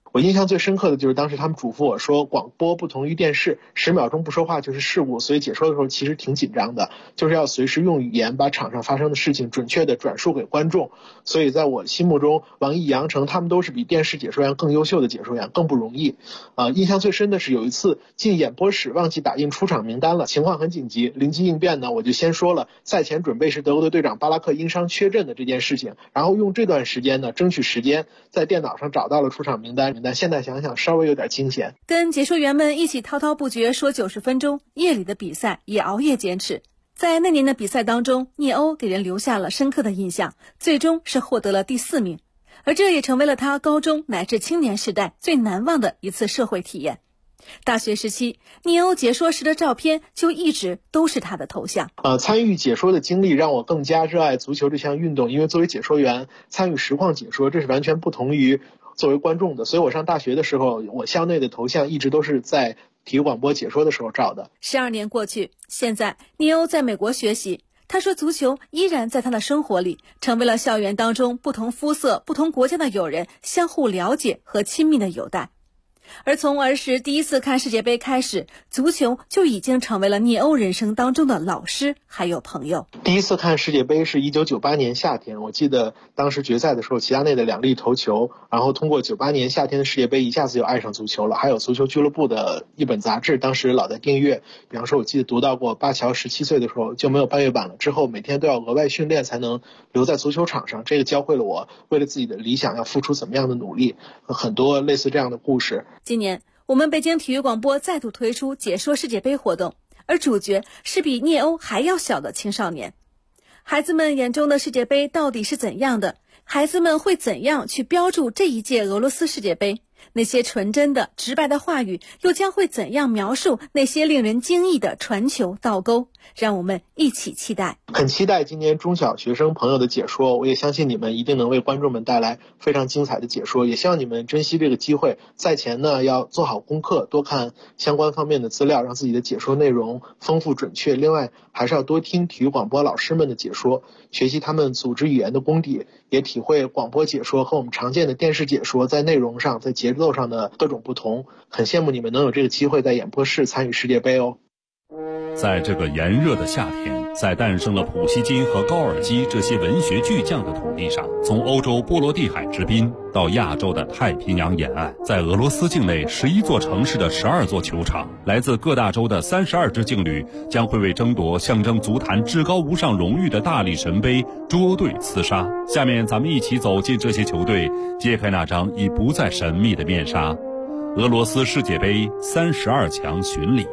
我印象最深刻的就是当时他们嘱咐我说，广播不同于电视，10秒钟不说话就是事故，所以解说的时候其实挺紧张的，就是要随时用语言把场上发生的事情准确的转述给观众。所以在我心目中，王毅、杨成他们都是比电视解说员更优秀的解说员，更不容易。印象最深的是有一次进演播室忘记打印出场名单了，情况很紧急，临机应变呢，我就先说了赛前准备是德国队队长巴拉克因伤缺阵的这件事情，然后用这段时间呢，争取时间在电脑上找到了出场名单。现在想想稍微有点惊险。 跟解说员们一起滔滔不绝说90分钟，夜里的比赛也熬夜坚持。在那年的比赛当中，聂欧给人留下了深刻的印象，最终是获得了第4名，而这也成为了他高中乃至青年时代最难忘的一次社会体验。大学时期，聂欧解说时的照片就一直都是他的头像。 参与解说的经历让我更加热爱足球这项运动，因为作为解说员参与实况解说，这是完全不同于作为观众的，所以我上大学的时候，我校内的头像一直都是在体育广播解说的时候照的。 12年过去，现在聂欧在美国学习，他说足球依然在他的生活里，成为了校园当中不同肤色、不同国家的友人相互了解和亲密的纽带。而从儿时第一次看世界杯开始，足球就已经成为了聂欧人生当中的老师还有朋友。 第一次看世界杯是1998年夏天，我记得当时决赛的时候，齐达内的2粒头球，然后通过98年夏天的世界杯一下子就爱上足球了。还有足球俱乐部的一本杂志，当时老在订阅，比方说我记得读到过巴乔17岁的时候就没有半月板了，之后每天都要额外训练才能留在足球场上，这个教会了我为了自己的理想要付出怎么样的努力，很多类似这样的故事。 今年我们北京体育广播再度推出解说世界杯活动，而主角是比聂欧还要小的青少年。孩子们眼中的世界杯到底是怎样的？孩子们会怎样去标注这一届俄罗斯世界杯？那些纯真的、直白的话语又将会怎样描述那些令人惊异的传球倒钩？让我们一起期待。 很期待今年中小学生朋友的解说，我也相信你们一定能为观众们带来非常精彩的解说，也希望你们珍惜这个机会。赛前呢，要做好功课，多看相关方面的资料，让自己的解说内容丰富准确。另外，还是要多听体育广播老师们的解说，学习他们组织语言的功底，也体会广播解说和我们常见的电视解说在内容上、在节奏上的各种不同。很羡慕你们能有这个机会在演播室参与世界杯哦。 在这个炎热的夏天，在诞生了普希金和高尔基这些文学巨匠的土地上，从欧洲波罗的海之滨到亚洲的太平洋沿岸，在俄罗斯境内11座城市的12座球场，来自各大洲的32支劲旅将会为争夺象征足坛至高无上荣誉的大力神杯捉对厮杀。下面咱们一起走进这些球队，揭开那张已不再神秘的面纱——俄罗斯世界杯32强巡礼。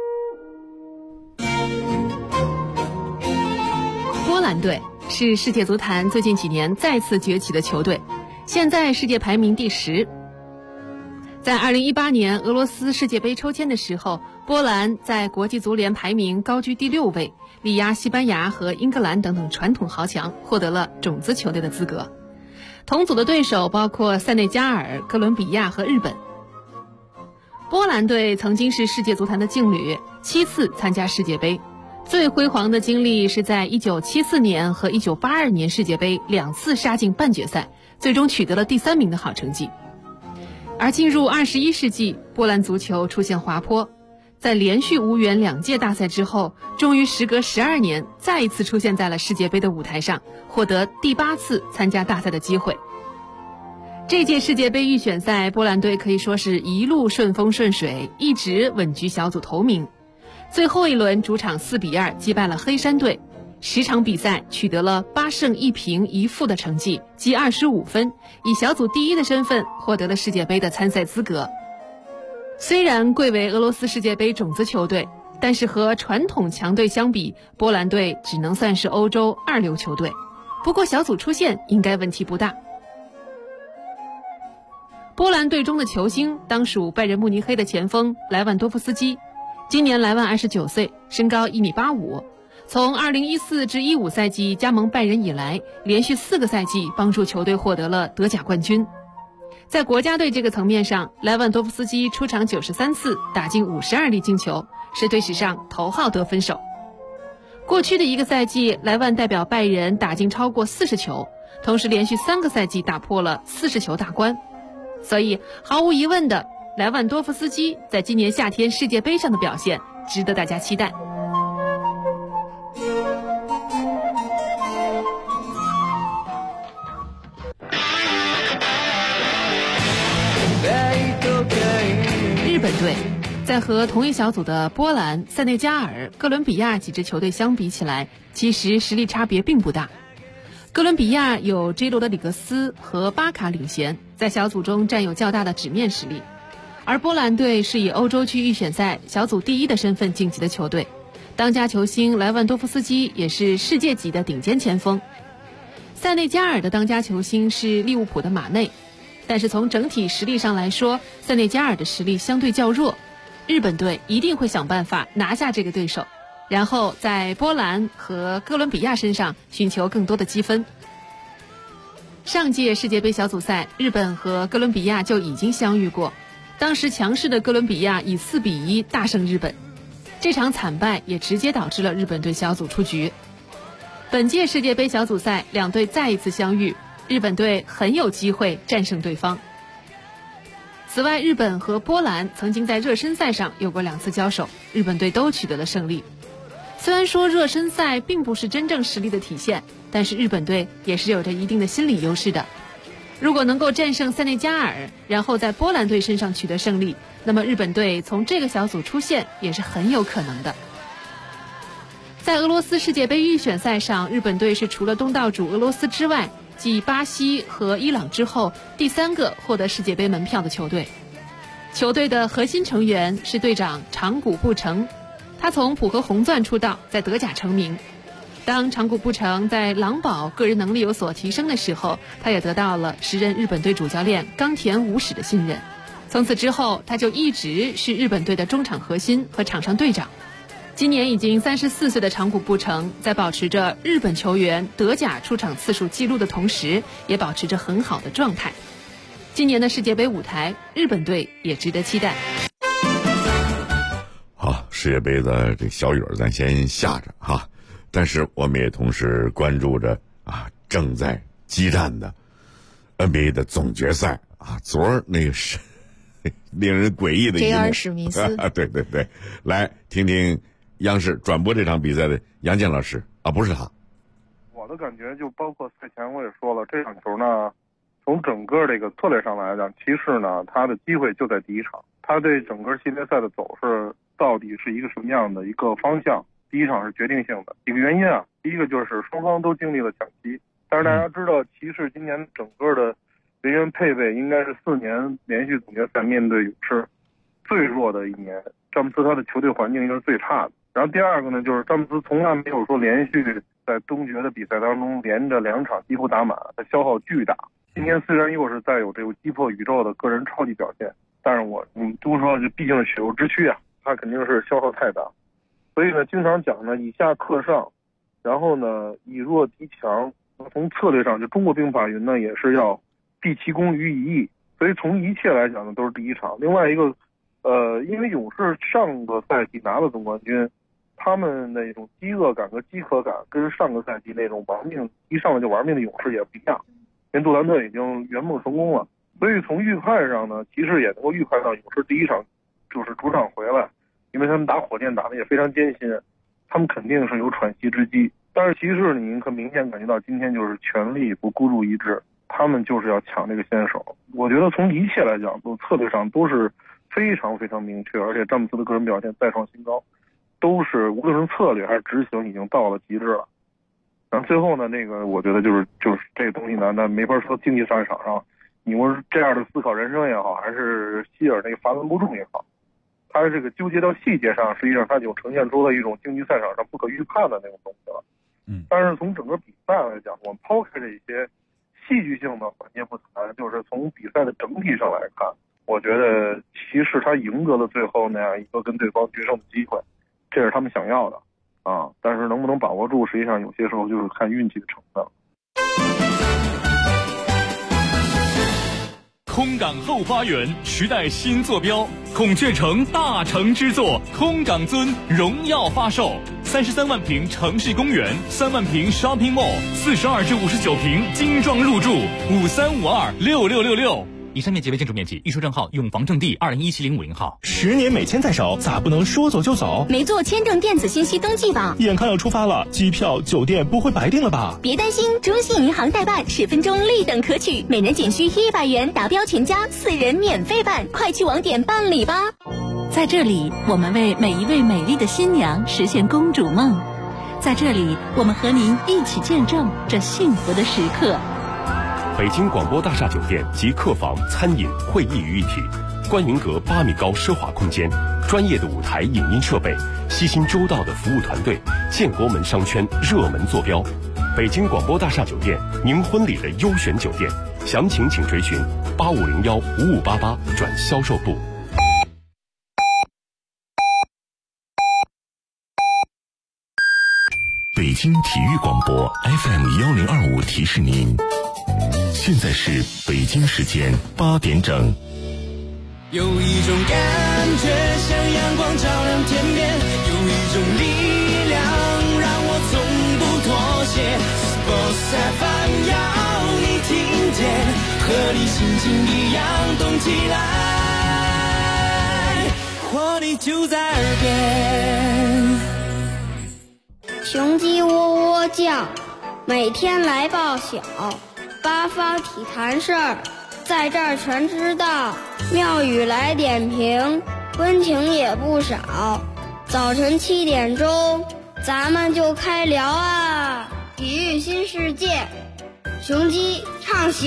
波兰队是世界足坛最近几年再次崛起的球队，现在世界排名第10。在2018年俄罗斯世界杯抽签的时候，波兰在国际足联排名高居第6位，力压西班牙和英格兰等等传统豪强，获得了种子球队的资格。同组的对手包括塞内加尔、哥伦比亚和日本。波兰队曾经是世界足坛的劲旅，7次参加世界杯。最辉煌的经历是在1974年和1982年世界杯2次杀进半决赛，最终取得了第3名的好成绩。而进入21世纪，波兰足球出现滑坡，在连续无缘2届大赛之后，终于时隔12年再一次出现在了世界杯的舞台上，获得第8次参加大赛的机会。这届世界杯预选赛，波兰队可以说是一路顺风顺水，一直稳居小组头名。最后一轮主场4-2击败了黑山队，10场比赛取得了8胜1平1负的成绩，积25分，以小组第1的身份获得了世界杯的参赛资格。虽然贵为俄罗斯世界杯种子球队，但是和传统强队相比，波兰队只能算是欧洲2流球队。不过小组出线应该问题不大。波兰队中的球星当属拜仁慕尼黑的前锋莱万多夫斯基。今年莱万29岁，身高1.85米，从2014至15赛季加盟拜仁以来，连续4个赛季帮助球队获得了德甲冠军。在国家队这个层面上，莱万多夫斯基出场93次，打进52粒进球，是队史上头号得分手。过去的一个赛季，莱万代表拜仁打进超过40球，同时连续3个赛季打破了40球大关。 所以毫无疑问的，莱万多夫斯基在今年夏天世界杯上的表现值得大家期待。日本队在和同一小组的波兰、塞内加尔、哥伦比亚几支球队相比起来，其实实力差别并不大。哥伦比亚有 J 罗德里格斯和巴卡领衔，在小组中占有较大的纸面实力，而波兰队是以欧洲区预选赛小组第一的身份晋级的球队，当家球星莱万多夫斯基也是世界级的顶尖前锋。塞内加尔的当家球星是利物浦的马内，但是从整体实力上来说，塞内加尔的实力相对较弱，日本队一定会想办法拿下这个对手，然后在波兰和哥伦比亚身上寻求更多的积分。上届世界杯小组赛，日本和哥伦比亚就已经相遇过，当时强势的哥伦比亚以4-1大胜日本，这场惨败也直接导致了日本队小组出局。本届世界杯小组赛，两队再一次相遇，日本队很有机会战胜对方。此外，日本和波兰曾经在热身赛上有过2次交手，日本队都取得了胜利。虽然说热身赛并不是真正实力的体现，但是日本队也是有着一定的心理优势的。如果能够战胜塞内加尔，然后在波兰队身上取得胜利，那么日本队从这个小组出线也是很有可能的。在俄罗斯世界杯预选赛上，日本队是除了东道主俄罗斯之外，继巴西和伊朗之后第3个获得世界杯门票的球队。球队的核心成员是队长长谷部诚，他从浦和红钻出道，在德甲成名。当长谷部诚在狼堡个人能力有所提升的时候，他也得到了时任日本队主教练冈田武史的信任。从此之后，他就一直是日本队的中场核心和场上队长。今年已经34岁的长谷部诚，在保持着日本球员德甲出场次数记录的同时，也保持着很好的状态。今年的世界杯舞台，日本队也值得期待。 好，世界杯的这小雨咱先下着哈，但是我们也同时关注着正在激战的 NBA 的总决赛啊，昨儿那个是令人诡异的一幕。 JR 史密斯对对对，来听听央视转播这场比赛的杨健老师啊，不是他。 我的感觉就包括赛前我也说了，这场球呢，从整个这个策略上来讲，骑士呢他的机会就在第一场，他对整个系列赛的走势到底是一个什么样的一个方向，第一场是决定性的。几个原因啊，第一个就是双方都经历了抢七，但是大家知道骑士今年整个的人员配备应该是4年连续总决赛面对勇士最弱的一年，詹姆斯他的球队环境应该是最差的。然后第二个呢，就是詹姆斯从来没有说连续在东决的比赛当中连着2场几乎打满，他消耗巨大。今天虽然又是再有这个击破宇宙的个人超级表现，但是都说这毕竟是血肉之躯啊，他肯定是消耗太大。所以呢，经常讲呢，以下克上，然后呢以弱敌强。从策略上，就中国兵法云呢，也是要避其功于一役。所以从一切来讲呢，都是第一场。另外一个，因为勇士上个赛季拿了总冠军，他们那种饥饿感和饥渴感跟上个赛季那种玩命一上来就玩命的勇士也不一样。因为杜兰特已经圆梦成功了，所以从预判上呢，骑士也能够预判到勇士第一场就是主场回来，因为他们打火箭打得也非常艰辛，他们肯定是有喘息之机。但是骑士你可明显感觉到今天就是全力不孤注一掷，他们就是要抢这个先手。我觉得从一切来讲，从策略上都是非常非常明确，而且詹姆斯的个人表现再创新高，都是无论是策略还是执行已经到了极致了。然后最后呢，那个我觉得就是这个东西呢，那没法说竞技赛场上，你说这样的思考人生也好，还是希尔那个罚篮不中也好，他这个纠结到细节上，实际上他就呈现出了一种竞技赛场上不可预判的那种东西了。但是从整个比赛来讲，我们抛开这些戏剧性的环节不谈，就是从比赛的整体上来看，我觉得骑士他赢得了最后那样一个跟对方决胜的机会，这是他们想要的啊。但是能不能把握住，实际上有些时候就是看运气的成分。 空港后花园时代新坐标，孔雀城大成之作空港尊荣耀发售，33万平城市公园，3万平 shopping mall，42至59平精装入住，53526666。 以上面积为建筑面积，预售证号永房正地201705号。 10年美签在手，咋不能说走就走？ 没做签证电子信息登记吧？ 眼看要出发了，机票、酒店不会白订了吧？ 别担心，中信银行代办10分钟立等可取，每人仅需100元，达标全家4人免费办，快去网点办理吧。 在这里，我们为每一位美丽的新娘实现公主梦。在这里，我们和您一起见证这幸福的时刻。 北京广播大厦酒店集客房、餐饮、会议于一体，观云阁8米高奢华空间，专业的舞台影音设备，悉心周到的服务团队，建国门商圈热门坐标。北京广播大厦酒店，您婚礼的优选酒店，详情请垂询85015588转销售部。 北京体育广播 FM1025提示您，现在是北京时间8点整。 有一种感觉像阳光照亮天边，有一种力量让我从不妥协。Sports FM 要你听见，和你心情一样动起来，活力就在耳边。 雄鸡喔喔叫，每天来报晓，八方体坛事儿，在这儿全知道。庙宇来点评，温情也不少。早晨7点钟，咱们就开聊啊！体育新世界，雄鸡唱晓。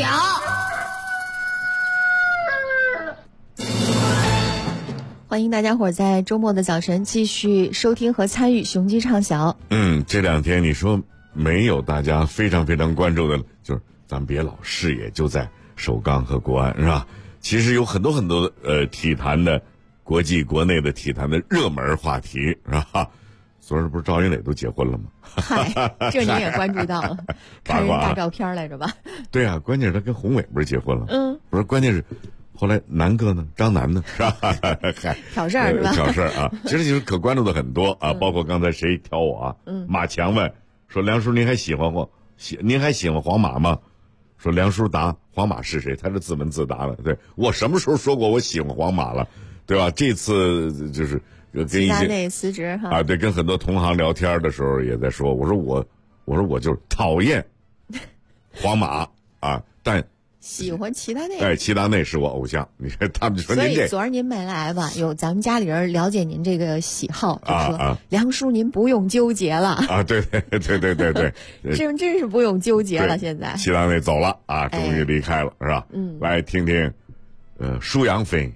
欢迎大家伙在周末的早晨继续收听和参与雄鸡唱晓。 这2天你说没有大家非常非常关注的，就是咱别老视野就在首钢和国安，是吧？其实有很多很多体坛的国际国内的体坛的热门话题，是吧？昨儿不是赵云磊都结婚了吗？ 嗨，这你也关注到了，看人大照片来着吧？ 对啊，关键是他跟宏伟不是结婚了？不是，关键是后来南哥呢，张楠呢，是吧？ 挑事儿是吧？ 挑事儿啊！其实可关注的很多啊，包括刚才谁挑我啊？马强问说：“梁叔，您还喜欢皇马吗？”说梁叔答：“皇马是谁？”他是自问自答了。对，我什么时候说过我喜欢皇马了？对吧？这次就是跟一些内辞职哈啊，对，跟很多同行聊天的时候也在说，我说我就是讨厌皇马啊，但喜欢齐达内。 齐达内是我偶像。你看他们就说您这， 所以昨儿您没来吧？有咱们家里人了解您这个喜好，就说梁叔您不用纠结了啊！对， 真是不用纠结了。现在齐达内走了啊，终于离开了，是吧？来听听，舒扬飞。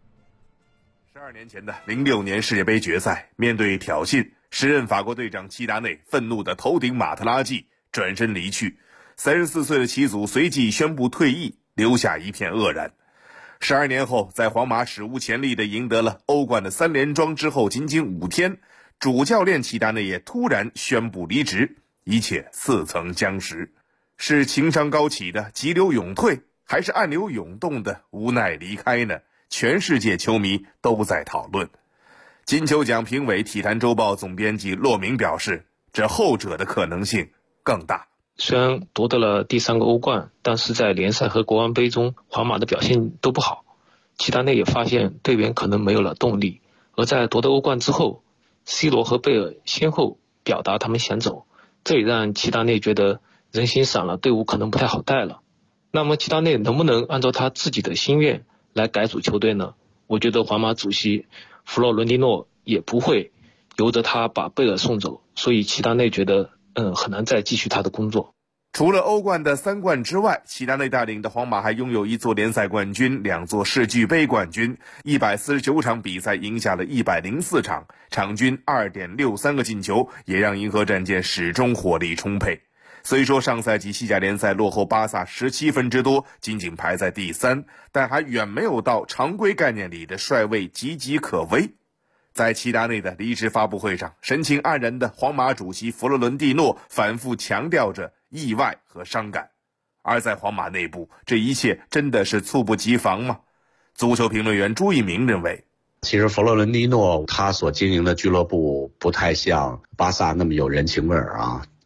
12年前的06年世界杯决赛，面对挑衅，时任法国队长齐达内愤怒的头顶马特拉季，转身离去。34岁的齐祖随即宣布退役，留下一片愕然。12年后，在皇马史无前例地赢得了欧冠的3连庄之后，仅仅5天，主教练齐达内也突然宣布离职，一切似曾相识。是情商高起的急流勇退，还是暗流涌动的无奈离开呢？全世界球迷都在讨论。金球奖评委体坛周报总编辑骆明表示，这后者的可能性更大。 虽然夺得了第3个欧冠，但是在联赛和国安杯中，皇马的表现都不好。齐达内也发现队员可能没有了动力，而在夺得欧冠之后 ，C 罗和贝尔先后表达他们想走，这也让齐达内觉得人心散了，队伍可能不太好带了。那么齐达内能不能按照他自己的心愿来改组球队呢？我觉得皇马主席弗洛伦蒂诺也不会由着他把贝尔送走，所以齐达内觉得很难再继续他的工作。 除了欧冠的3冠之外，齐达内带领的皇马还拥有1座联赛冠军、2座世俱杯冠军，149场比赛赢下了104场，场均 2.63 个进球，也让银河战舰始终火力充沛。虽说上赛季西甲联赛落后巴萨17分之多，仅仅排在第3，但还远没有到常规概念里的帅位岌岌可危。在齐达内的离职发布会上，神情黯然的皇马主席弗洛伦蒂诺反复强调着意外和伤感。而在皇马内部，这一切真的是猝不及防吗？足球评论员朱一鸣认为， 其实弗洛伦蒂诺他所经营的俱乐部不太像巴萨那么有人情味儿啊。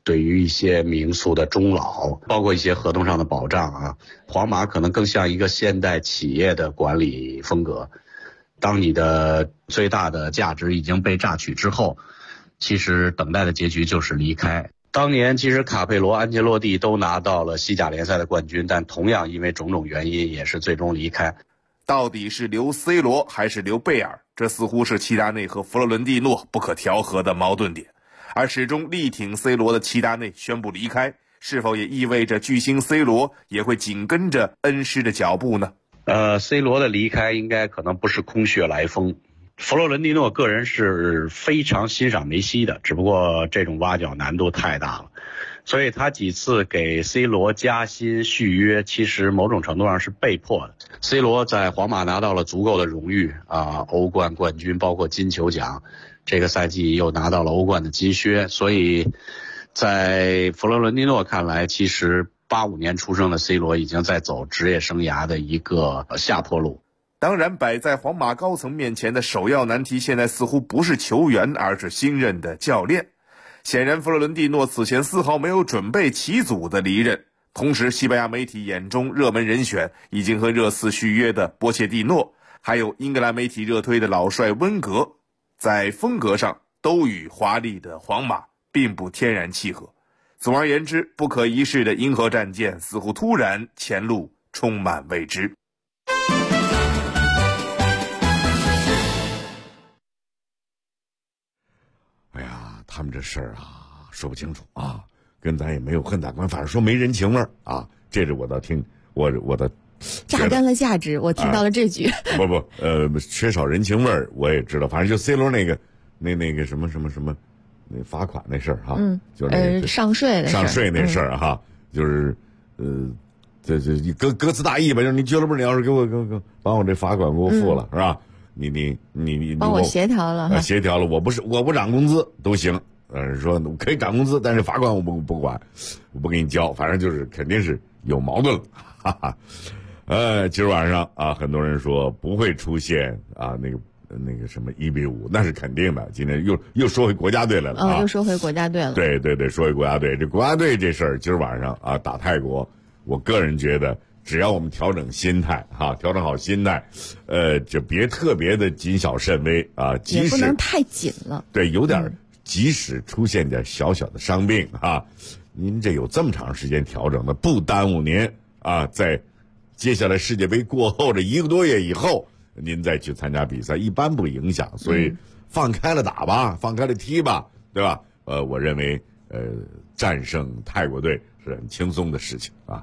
对于一些民宿的终老，包括一些合同上的保障啊，皇马可能更像一个现代企业的管理风格。当你的最大的价值已经被榨取之后，其实等待的结局就是离开。当年其实卡佩罗、安切洛蒂都拿到了西甲联赛的冠军，但同样因为种种原因也是最终离开。 到底是留 C 罗还是留贝尔，这似乎是齐达内和弗洛伦蒂诺不可调和的矛盾点。而始终力挺 C 罗的齐达内宣布离开，是否也意味着巨星 C 罗也会紧跟着恩师的脚步呢 ？C 罗的离开应该可能不是空穴来风。弗洛伦蒂诺个人是非常欣赏梅西的，只不过这种挖角难度太大了，所以他几次给 C 罗加薪续约，其实某种程度上是被迫的。C 罗在皇马拿到了足够的荣誉啊，欧冠冠军，包括金球奖，这个赛季又拿到了欧冠的金靴，所以在弗洛伦蒂诺看来，其实85年出生的 C 罗已经在走职业生涯的一个下坡路。 当然，摆在皇马高层面前的首要难题现在似乎不是球员，而是新任的教练。显然弗洛伦蒂诺此前丝毫没有准备齐组的离任，同时西班牙媒体眼中热门人选已经和热刺续约的波切蒂诺，还有英格兰媒体热推的老帅温格，在风格上都与华丽的皇马并不天然契合。总而言之，不可一世的银河战舰似乎突然前路充满未知。 哎呀，他们这事儿啊，说不清楚啊，跟咱也没有很大关系，反正说没人情味儿啊。这我倒听我的榨干了价值，我听到了这句。 缺少人情味儿，我也知道。反正就 C 罗那个什么那罚款那事儿哈，就是上税那事儿哈，就是这歌词大意吧，就是你俱乐部你要是给我把我这罚款给我付了，是吧？你帮我协调了， 协调了，我不涨工资都行，说可以涨工资，但是罚款我不管，我不给你交，反正就是肯定是有矛盾了，哈哈。今儿晚上啊，很多人说不会出现啊那个什么1-5，那是肯定的。今天又说回国家队来了啊， 又说回国家队了。 对，说回国家队，这国家队这事儿，今儿晚上啊打泰国，我个人觉得。只要我们调整心态哈，调整好心态，就别特别的谨小慎微啊， 也不能太紧了。 对，有点，即使出现点小小的伤病啊，您这有这么长时间调整的，不耽误您啊，在接下来世界杯过后的1个多月以后，您再去参加比赛，一般不影响。所以放开了打吧，放开了踢吧，对吧？我认为战胜泰国队是很轻松的事情啊。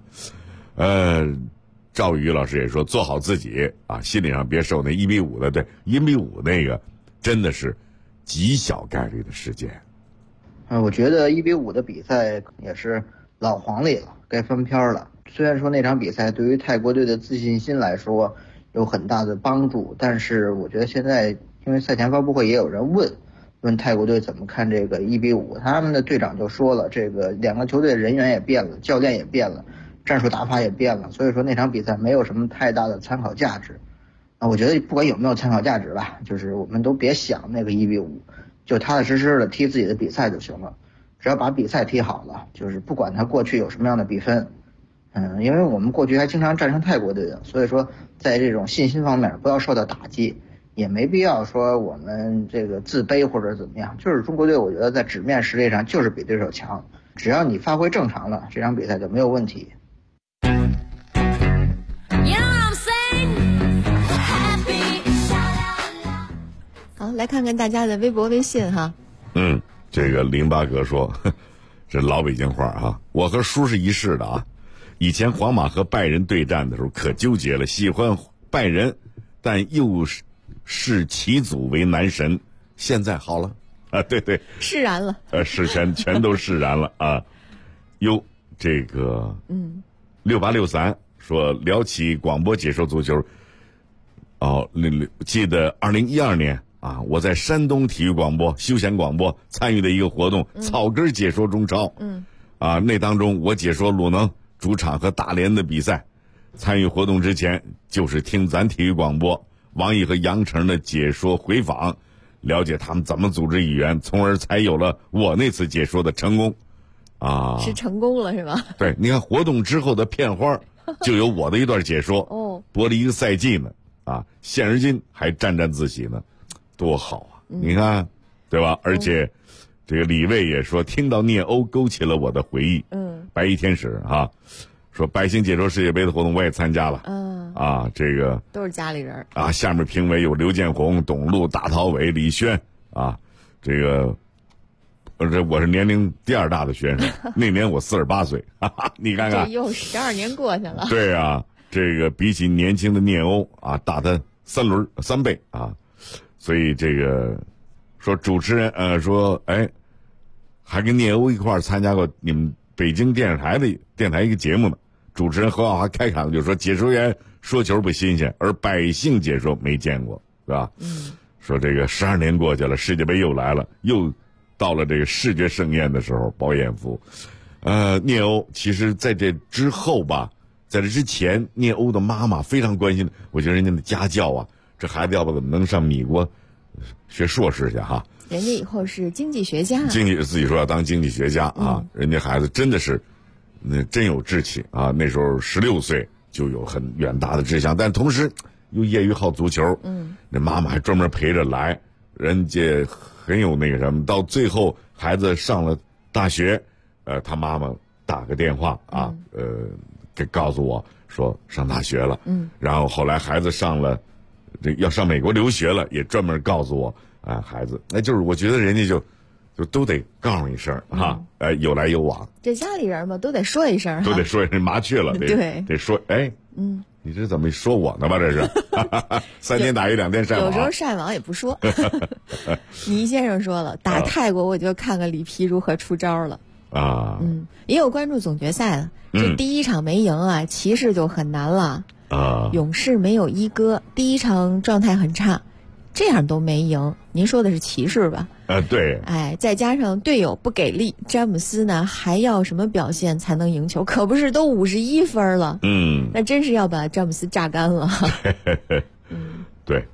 赵宇老师也说做好自己啊，心理上别受那1-5的，对，1-5那个真的是极小概率的事件。 我觉得1-5的比赛也是老黄历了，该翻篇了。虽然说那场比赛对于泰国队的自信心来说有很大的帮助，但是我觉得现在因为赛前发布会也有人问泰国队怎么看这个1-5，他们的队长就说了，这个两个球队人员也变了，教练也变了，战术打法也变了，所以说那场比赛没有什么太大的参考价值。我觉得不管有没有参考价值吧，就是我们都别想那个1-5，就踏踏实实的踢自己的比赛就行了。只要把比赛踢好了，就是不管他过去有什么样的比分，因为我们过去还经常战胜泰国队的，所以说在这种信心方面不要受到打击，也没必要说我们这个自卑或者怎么样。就是中国队我觉得在纸面实力上就是比对手强，只要你发挥正常了，这场比赛就没有问题。 好，来看看大家的微博微信哈。 这个08哥说，这老北京话哈，我和叔是一世的啊。以前皇马和拜仁对战的时候可纠结了，喜欢拜仁，但又视齐祖为男神。现在好了啊，对， 释然了， 是全都释然了啊。哟，这个6863说聊起广播解说足球，记得2012年。我在山东体育广播休闲广播参与的一个活动，草根解说中超。那当中我解说鲁能主场和大连的比赛。参与活动之前就是听咱体育广播王毅和杨成的解说回访，了解他们怎么组织语言，从而才有了我那次解说的成功。 啊， 是成功了是吧？ 对，你看活动之后的片花就有我的一段解说哦， 播了一个赛季呢，啊，现如今还沾沾自喜呢，多好啊！你看，对吧？而且这个李卫也说，听到聂欧勾起了我的回忆。白衣天使啊，说百姓解说世界杯的活动我也参加了。啊，这个都是家里人啊。下面评委有刘建宏、董路、大韬伟、李轩啊，这个。我是年龄第2大的选手，那年我48岁，哈哈，你看看， 这又12年过去了。 对啊，这个比起年轻的聂欧啊，大他3倍啊，所以这个说主持人说，哎，还跟聂欧一块参加过你们北京电台一个节目呢。主持人何浩华开场就说，解说员说球不新鲜，而百姓解说没见过，是吧？说这个12年过去了，世界杯又来了，又到了这个视觉盛宴的时候，饱眼福。聂欧其实在这之后吧，在这之前，聂欧的妈妈非常关心，我觉得人家的家教啊，这孩子要不怎么能上米国学硕士去哈？ 人家以后是经济学家， 自己说要当经济学家啊，人家孩子真的是真有志气啊！那时候16岁就有很远大的志向，但同时又业余好足球，那妈妈还专门陪着来，人家很有那个什么。到最后孩子上了大学，他妈妈打个电话啊，给告诉我说上大学了，然后后来孩子上了要上美国留学了，也专门告诉我啊，孩子，那就是我觉得人家就都得告诉一声哈，有来有往。 这家里人嘛，都得说一声， 都得说一声，麻雀了，得说，哎，你这怎么说我呢吧？这是3天打鱼2天晒网， 有时候晒网也不说。倪先生说了，打泰国我就看看里皮如何出招了啊。 也有关注总决赛的，这第1场没赢啊，骑士就很难了啊。 勇士没有一哥，第1场状态很差，这样都没赢。您说的是骑士吧？ 对。 哎，再加上队友不给力，詹姆斯呢还要什么表现才能赢球？可不是都51分了？那真是要把詹姆斯榨干了。 对，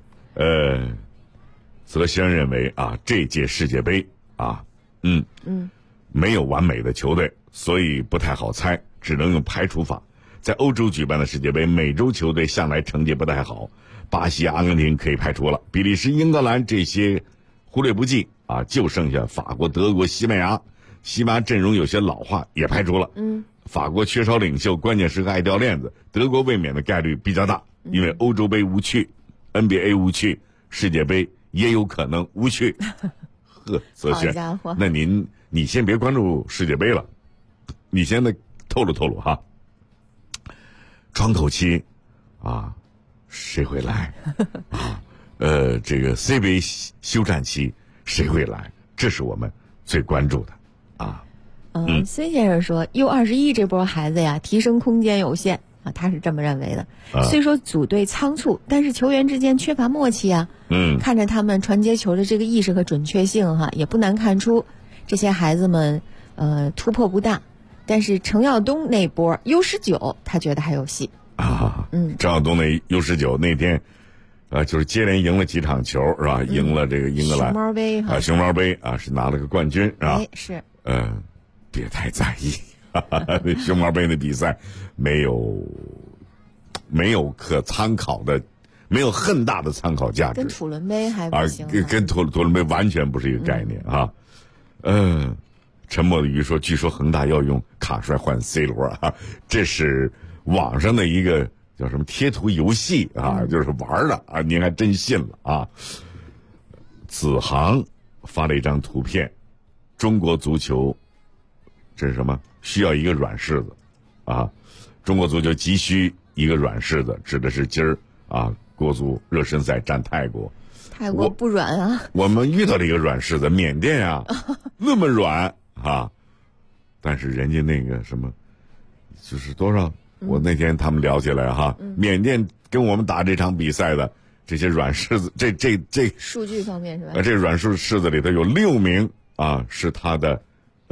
泽先认为啊，这届世界杯啊，没有完美的球队，所以不太好猜，只能用排除法。在欧洲举办的世界杯，美洲球队向来成绩不太好，巴西、阿根廷可以排除了，比利时、英格兰这些忽略不计啊，就剩下法国、德国、西班牙。西班牙阵容有些老化，也排除了。法国缺少领袖，关键时刻爱掉链子。德国卫冕的概率比较大，因为欧洲杯无趣，NBA 无趣，世界杯也有可能无趣。呵，泽轩，那你先别关注世界杯了，你先透露透露哈。窗口期啊，谁会来啊？这个 CBA 休战期谁会来？这是我们最关注的啊。 孙先生说 U21 这波孩子呀，提升空间有限啊，他是这么认为的。虽说组队仓促，但是球员之间缺乏默契啊。看着他们传接球的这个意识和准确性哈，也不难看出这些孩子们突破不大。但是程耀东那波 U19 他觉得还有戏啊。程耀东那 U19 那天就是接连赢了几场球是吧？赢了这个英格兰熊猫杯啊，熊猫杯啊，是拿了个冠军是吧？ 是别太在意，熊猫杯的比赛没有可参考的，没有很大的参考价值， 跟土伦杯还不行跟土伦杯完全不是一个概念啊。沉默的鱼说，据说恒大要用卡帅换 C 罗啊，这是网上的一个叫什么贴图游戏啊，就是玩的啊，您还真信了啊？子航发了一张图片，中国足球这是什么？需要一个软柿子啊！中国足球急需一个软柿子，指的是今儿啊，国足热身赛战泰国。 泰国不软啊！ 我们遇到了一个软柿子，缅甸啊，那么软啊！但是人家那个什么，就是多少？我那天他们聊起来哈，缅甸跟我们打这场比赛的这些软柿子，这数据方面是吧？ 这软柿子里头有6名啊，是他的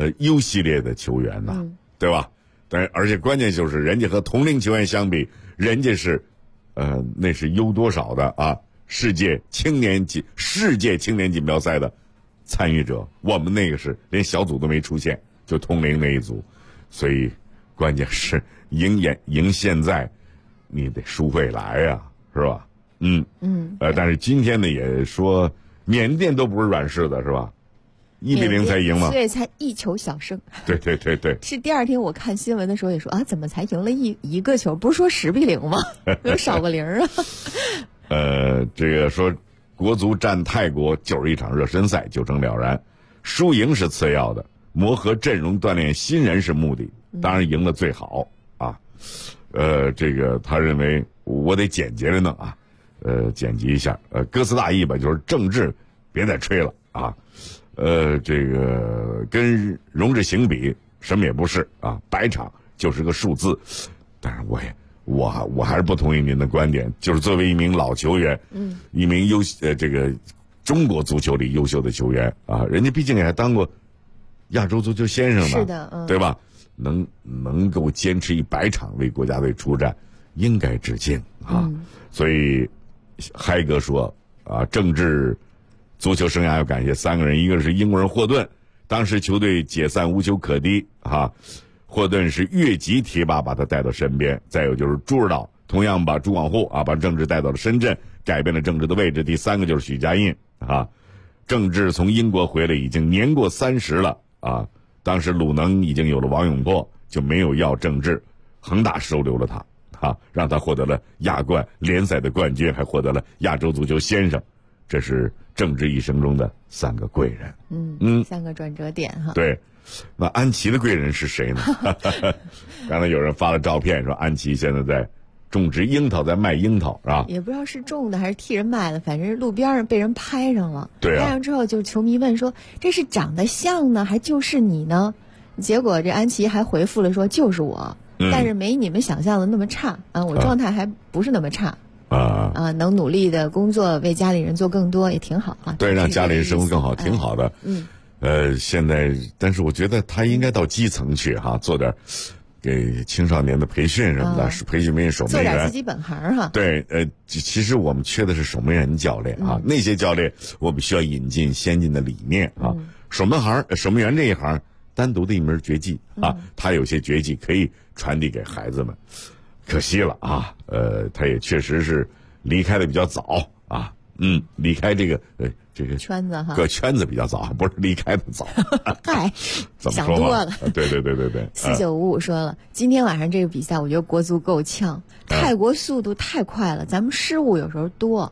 U 系列的球员呐，对吧？但而且关键就是人家和同龄球员相比，人家是那是 U 多少的啊？世界青年锦标赛的参与者，我们那个是连小组都没出现， 就通灵那一组，所以关键是赢现在，你得输未来呀，是吧？但是今天呢也说缅甸都不是软柿子，是吧？1-0才赢嘛， 所以才一球小胜。 对。 是第二天我看新闻的时候也说啊，怎么才赢了一个球？不是说10-0吗？有少个零啊。 这个说国足战泰国就是一场热身赛，就成了然，输赢是次要的，磨合阵容锻炼新人是目的，当然赢了最好啊。这个他认为我得简洁着弄啊，剪辑一下，歌词大意吧，就是政治别再吹了啊。这个跟荣志行比什么也不是啊，100场就是个数字。但是我还是不同意您的观点，就是作为一名老球员，一名这个中国足球里优秀的球员啊，人家毕竟也还当过亚洲足球先生呢， 是的， 对吧？能够坚持100场为国家队出战，应该致敬啊。所以嗨哥说啊，政治足球生涯要感谢3个人，一个是英国人霍顿，当时球队解散无球可踢啊，霍顿是越级提拔把他带到身边。再有就是朱指导，同样把朱广沪啊把郑智带到了深圳，改变了郑智的位置。第3个就是许家印啊，郑智从英国回来已经年过30了啊，当时鲁能已经有了王永珀，就没有要郑智，恒大收留了他啊，让他获得了亚冠联赛的冠军，还获得了亚洲足球先生。这是郑智一生中的3个贵人。 3个转折点哈。 对，那安琪的贵人是谁呢？刚才有人发了照片说安琪现在在种植樱桃，在卖樱桃，是吧？ 也不知道是种的还是替人卖的，反正路边上被人拍上了。 对啊， 拍上之后就球迷问说这是长得像呢还就是你呢？结果这安琪还回复了说就是我，但是没你们想象的那么差啊，我状态还不是那么差。能努力的工作，为家里人做更多也挺好啊。 对，让家里人生活更好，挺好的。现在，但是我觉得他应该到基层去哈，做点给青少年的培训什么的，培训守门员， 做点自己本行哈。 对，其实我们缺的是守门员教练啊，那些教练我们需要引进先进的理念啊。守门员这一行单独的一门绝技啊，他有些绝技可以传递给孩子们。可惜了啊，他也确实是离开的比较早啊，离开这个圈子哈， 圈子比较早，不是离开的早。 嗨， 怎么说想多了。 对。 4955说了，今天晚上这个比赛，我觉得国足够呛，泰国速度太快了，咱们失误有时候多。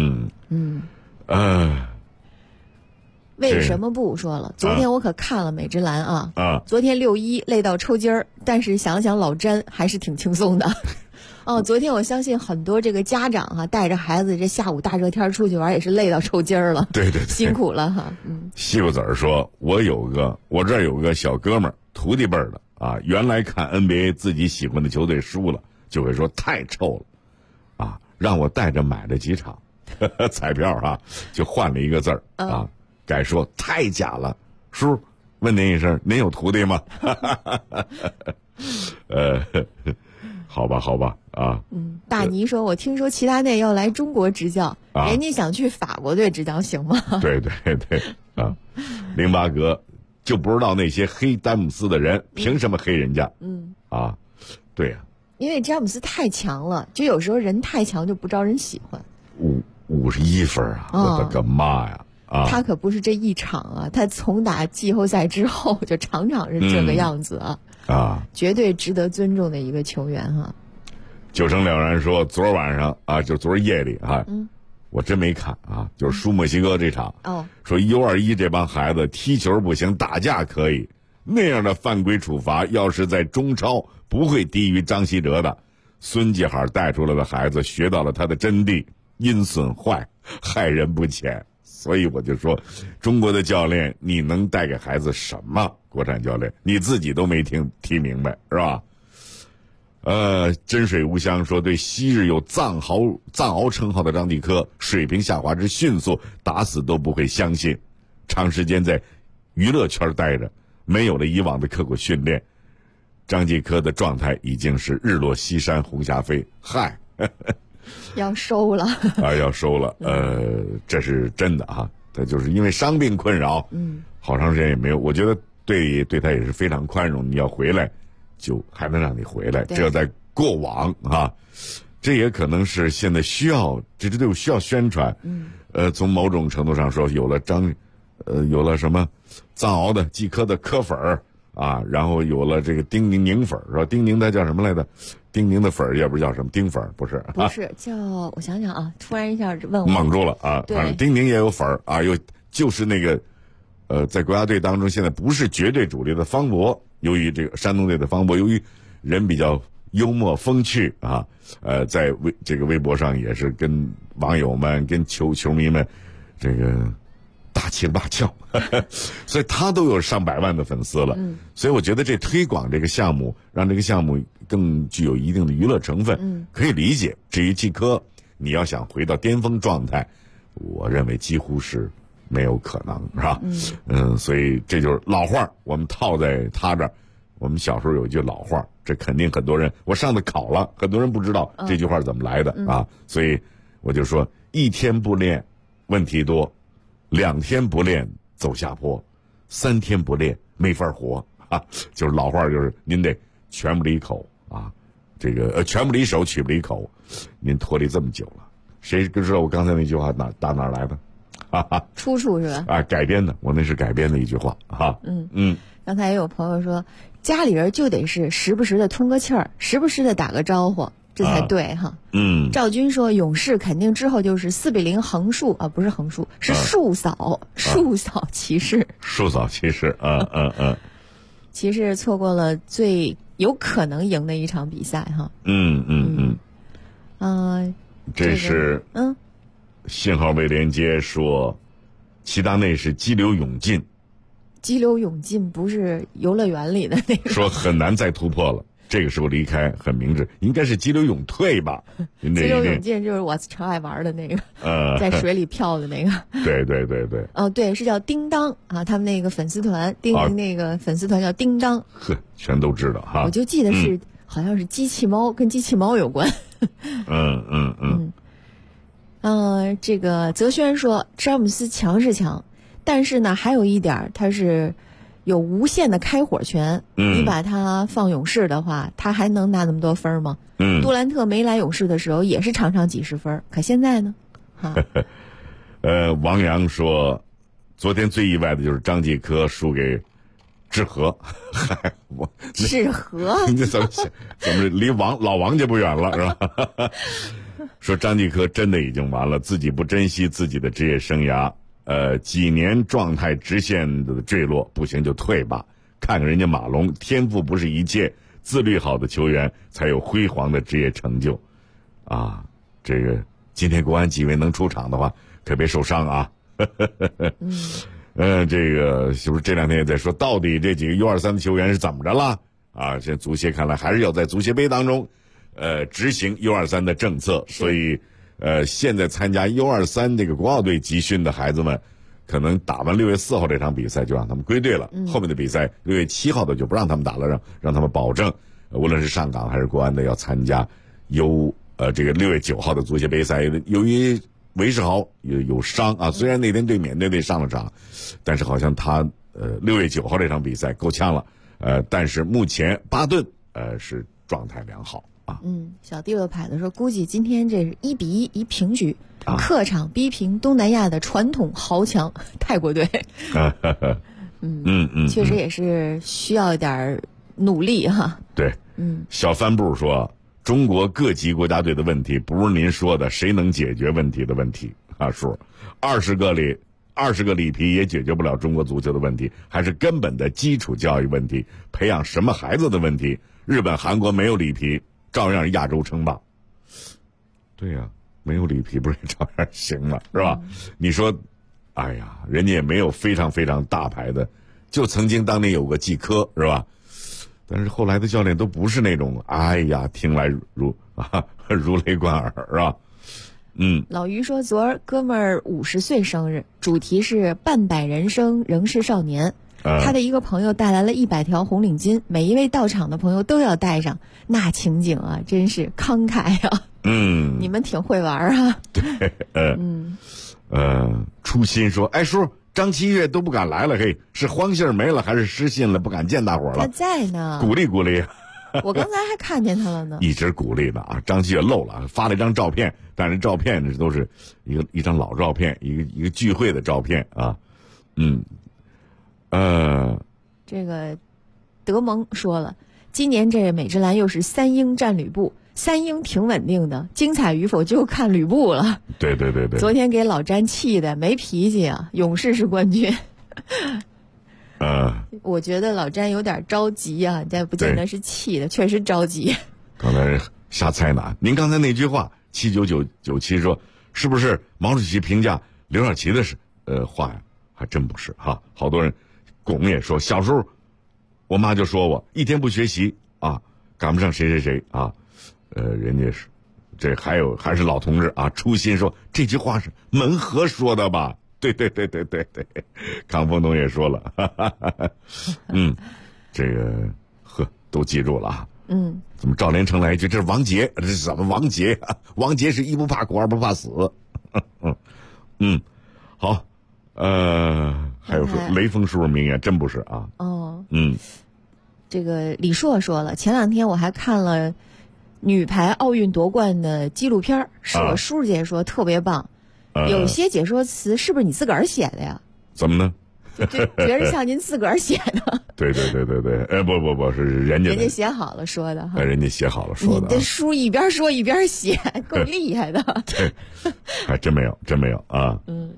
为什么不说了？昨天我可看了美职篮啊，昨天6-1累到抽筋儿，但是想想老詹还是挺轻松的。昨天我相信很多这个家长带着孩子这下午大热天出去玩也是累到抽筋儿了。 对， 辛苦了哈。 西瓜子儿说，我这儿有个小哥们儿，徒弟辈儿的啊，原来看 NBA 自己喜欢的球队输了，就会说太臭了，啊，让我带着买了几场彩票啊，就换了一个字儿啊。改说太假了，叔，问您一声，您有徒弟吗？好吧啊。 大尼说，我听说齐达内要来中国执教，人家想去法国队执教，行吗？ 对啊，08格就不知道那些黑詹姆斯的人凭什么黑人家？对呀， 因为詹姆斯太强了，就有时候人太强就不招人喜欢。 51分啊！我的个妈呀！ 他可不是这一场啊，他从打季后赛之后就场场是这个样子绝对值得尊重的一个球员哈。 就成了然说，昨晚上啊，就昨儿夜里啊，我真没看啊，就是输墨西哥这场说 U21 这帮孩子踢球不行，打架可以，那样的犯规处罚要是在中超不会低于张稀哲的。孙继海带出来的孩子学到了他的真谛，阴损坏，害人不浅。所以我就说，中国的教练你能带给孩子什么？国产教练你自己都没踢明白，是吧？真水无香说，对昔日有藏獒称号的张继科水平下滑之迅速，打死都不会相信。长时间在娱乐圈待着，没有了以往的刻苦训练，张继科的状态已经是日落西山红霞飞。嗨。 要收了要收了，这是真的啊。他就是因为伤病困扰，好长时间也没有。我觉得对他也是非常宽容，你要回来就还能让你回来，这在过往啊，这也可能是现在需要这支队伍需要宣传。从某种程度上说，有了什么藏獒的季科的科粉儿啊，然后有了这个丁宁宁粉是吧？丁宁它叫什么来着？丁宁的粉儿要不是叫什么丁粉？不是叫我想想啊，突然一下问我蒙住了啊。反正丁宁也有粉儿啊，就是那个在国家队当中现在不是绝对主力的方博，由于这个山东队的方博，由于人比较幽默风趣啊，在微博上也是跟网友们、跟球迷们这个大气霸翘，所以他都有上百万的粉丝了。所以我觉得这推广这个项目，让这个项目更具有一定的娱乐成分，可以理解。至于季科，你要想回到巅峰状态，我认为几乎是没有可能，是吧？所以这就是老话，我们套在他这儿。我们小时候有一句老话，这肯定很多人，我上次考了，很多人不知道这句话怎么来的啊。所以我就说，1天不练问题多，2天不练走下坡，3天不练没法活啊。就是老话，就是您得拳不离口啊，这个拳不离手，曲不离口。您脱离这么久了，谁知道我刚才那句话打哪儿来的？ 出处是吧？ 改编的，我那是改编的一句话哈。 刚才也有朋友说，家里人就得是时不时的通个气儿，时不时的打个招呼，这才对哈。赵军说，勇士肯定之后就是4-0横竖啊，不是横竖，是竖扫骑士。 竖扫骑士， 骑士错过了最有可能赢的一场比赛哈。 这是信号未连接说，齐达内是激流勇进。 激流勇进不是游乐园里的那个， 说很难再突破了。这个时候离开很明智，应该是激流勇退吧？ 激流勇进就是我常爱玩的那个，在水里漂的那个。 对。 对，是叫叮当啊，他们那个粉丝团，那个粉丝团叫叮当。 全都知道哈。 我就记得是好像是机器猫，跟机器猫有关。这个泽轩说，詹姆斯强是强。但是呢，还有一点，他是有无限的开火权。你把他放勇士的话，他还能拿那么多分吗？杜兰特没来勇士的时候也是常常几十分，可现在呢？ 王阳说，昨天最意外的就是张继科输给志和。 志和， 你怎么离老王家不远了是吧？说张继科真的已经完了，自己不珍惜自己的职业生涯。几年状态直线的坠落，不行就退吧。看看人家马龙，天赋不是一切，自律好的球员才有辉煌的职业成就。这个今天国安几位能出场的话，可别受伤啊。这个是不是这两天也在说，到底这几个U23的球员是怎么着了？现在足协看来还是要在足协杯当中，执行U23的政策，所以。现在参加 U23 这个国奥队集训的孩子们，可能打完6月4号这场比赛就让他们归队了。后面的比赛6月7号的就不让他们打了，让他们保证，无论是上港还是国安的要参加这个6月9号的足协杯赛。由于韦世豪有伤啊，虽然那天对缅甸队上了场，但是好像他6月9号这场比赛够呛了。但是目前巴顿是状态良好。 小弟的牌子说，估计今天这是1-1一平局，客场逼平东南亚的传统豪强泰国队。确实也是需要一点努力哈。 对，小帆布说，中国各级国家队的问题不是您说的谁能解决问题的问题啊，叔，20个里皮也解决不了中国足球的问题，还是根本的基础教育问题，培养什么孩子的问题。日本、韩国没有里皮。照样亚洲称霸，对呀，没有里皮不是照样行了，是吧？你说，哎呀，人家也没有非常非常大牌的，就曾经当年有个季科，是吧？但是后来的教练都不是那种，哎呀，听来如雷贯耳，是吧？ 老于说，昨儿哥们儿50岁生日，主题是半百人生仍是少年。他的一个朋友带来了100条红领巾，每一位到场的朋友都要带上，那情景啊，真是慷慨啊！你们挺会玩啊。 对，初心说，哎叔， 张七岳都不敢来了，嘿，是荒信没了还是失信了，不敢见大伙了？ 他在呢， 鼓励鼓励。 我刚才还看见他了呢， 一直鼓励的啊。张七岳漏了，发了一张照片，但是照片这都是一张老照片，一个聚会的照片啊。 这个德蒙说了，今年这美职篮又是3英战吕布，3英挺稳定的，精彩与否就看吕布了。 对。 昨天给老詹气的没脾气啊，勇士是冠军。我觉得老詹有点着急啊，但不见得是气的，确实着急。 刚才瞎猜呢，您刚才那句话79997说，是不是毛主席评价刘少奇的话呀？还真不是哈。好多人巩也说，小时候我妈就说我一天不学习啊，赶不上谁啊。人家是这还是老同志啊，初心说这句话是门河说的吧？对，康峰东也说了，这个都记住了啊。怎么赵连成来一句这是王杰？这是怎么王杰？王杰是一不怕苦二不怕死。好，还有说雷锋是不是名言？真不是啊。 这个李硕说了，前2天我还看了女排奥运夺冠的纪录片，是我叔姐说特别棒。有些解说词是不是你自个儿写的呀？ 怎么呢？ 这觉着像您自个儿写的。 对，不是人家写好了说的哈。 人家写好了说的。 你这书一边说一边写，够厉害的。 对，还真没有啊。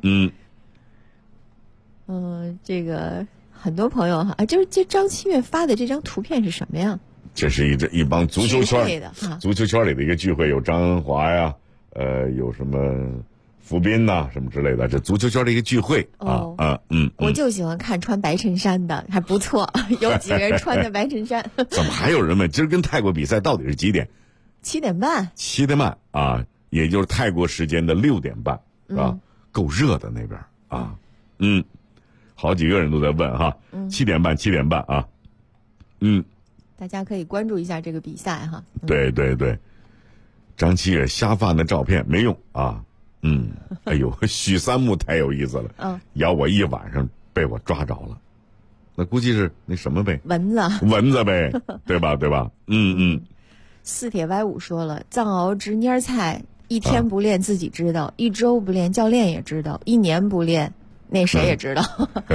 这个很多朋友哈，就是这张七岳发的这张图片是什么呀？ 这是一帮足球圈里的一个聚会，有张恩华呀，有什么福斌呐，什么之类的，这足球圈的一个聚会啊。 我就喜欢看穿白衬衫的，还不错，有几个人穿着白衬衫。 怎么还有人问今儿跟泰国比赛到底是几点 ？7点半。 7点半啊，也就是泰国时间的6点半啊，够热的那边啊。好几个人都在问哈，7点半啊。 大家可以关注一下这个比赛哈。 对，张七岳瞎发的照片没用啊。哎呦，许三木太有意思了，咬我一晚上，被我抓着了，那估计是那什么呗， 蚊子呗，对吧？ 四铁歪五说了，藏獒值蔫菜，1天不练自己知道，1周不练教练也知道，1年不练那谁也知道。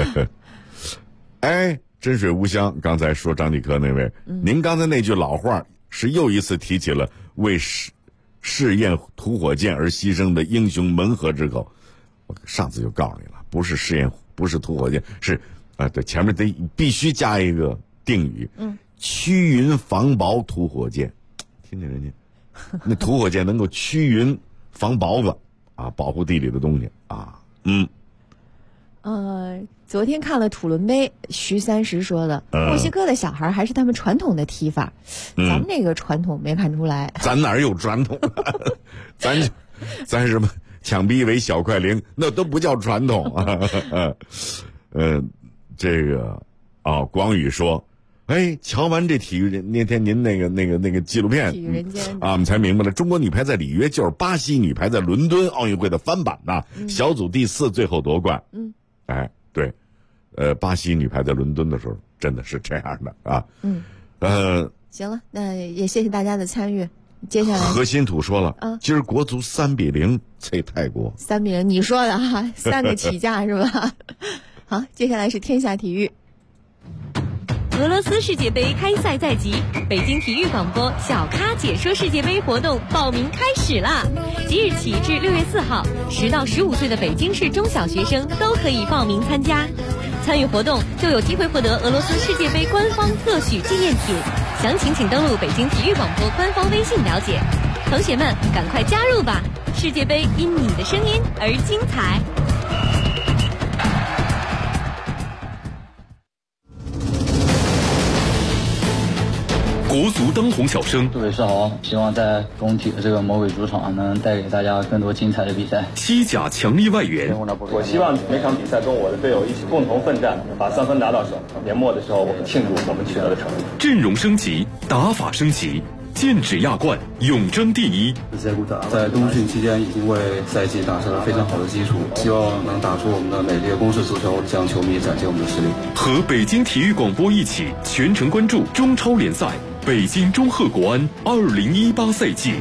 哎，真水无香，刚才说张继科那位，您刚才那句老话是又一次提起了为试验土火箭而牺牲的英雄门河之口。我上次就告诉你了，不是试验，不是土火箭，是对，前面得必须加一个定语，驱云防雹土火箭。听见人家那土火箭能够驱云防雹子啊，保护地里的东西啊。 昨天看了土伦杯，徐30说了，墨西哥的小孩还是他们传统的踢法，咱们这个传统没看出来。 咱哪有传统？咱什么抢逼为小快灵，那都不叫传统啊。这个广宇说，哎，瞧完这体育那天您那个纪录片， 体育人间我们才明白了，中国女排在里约就是巴西女排在伦敦奥运会的翻版呐，小组第4，最后夺冠。对，巴西女排在伦敦的时候真的是这样的啊。 行了，那也谢谢大家的参与。接下来何新土说了，今儿国足3-0催泰国。 3-0，你说的哈，3个起价是吧？好，接下来是天下体育。 俄罗斯世界杯开赛在即，北京体育广播小咖解说世界杯活动报名开始啦！即日起至6月4号，10到15岁的北京市中小学生都可以报名参加。参与活动就有机会获得俄罗斯世界杯官方特许纪念品，详情请登录北京体育广播官方微信了解。同学们，赶快加入吧！世界杯因你的声音而精彩。 国足当红小生， 各位是好，希望在工体的这个魔鬼主场能带给大家更多精彩的比赛。 西甲强力外援， 我希望每场比赛跟我的队友一起共同奋战，把3分拿到手。年末的时候，我们庆祝我们取得的成绩。 阵容升级，打法升级， 剑指亚冠，永争第一。 在冬训期间已经为赛季打下了非常好的基础，希望能打出我们的美丽的攻势足球，向球迷展现我们的实力。 和北京体育广播一起全程关注中超联赛北京中赫国安2018赛季。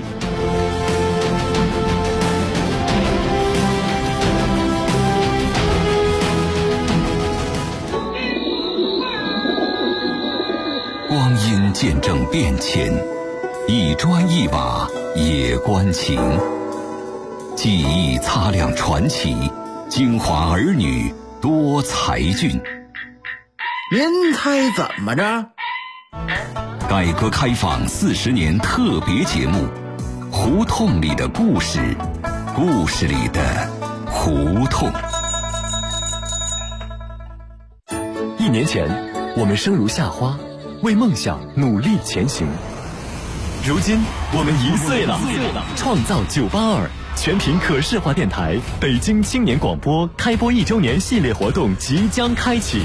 光阴见证变迁，一砖一瓦也关情。记忆擦亮传奇，精华儿女多才俊。 您猜怎么着？ 改革开放40年特别节目，胡同里的故事，故事里的胡同。 1年前，我们生如夏花，为梦想努力前行。如今我们1岁了，创造982全频可视化电台北京青年广播开播1周年系列活动即将开启。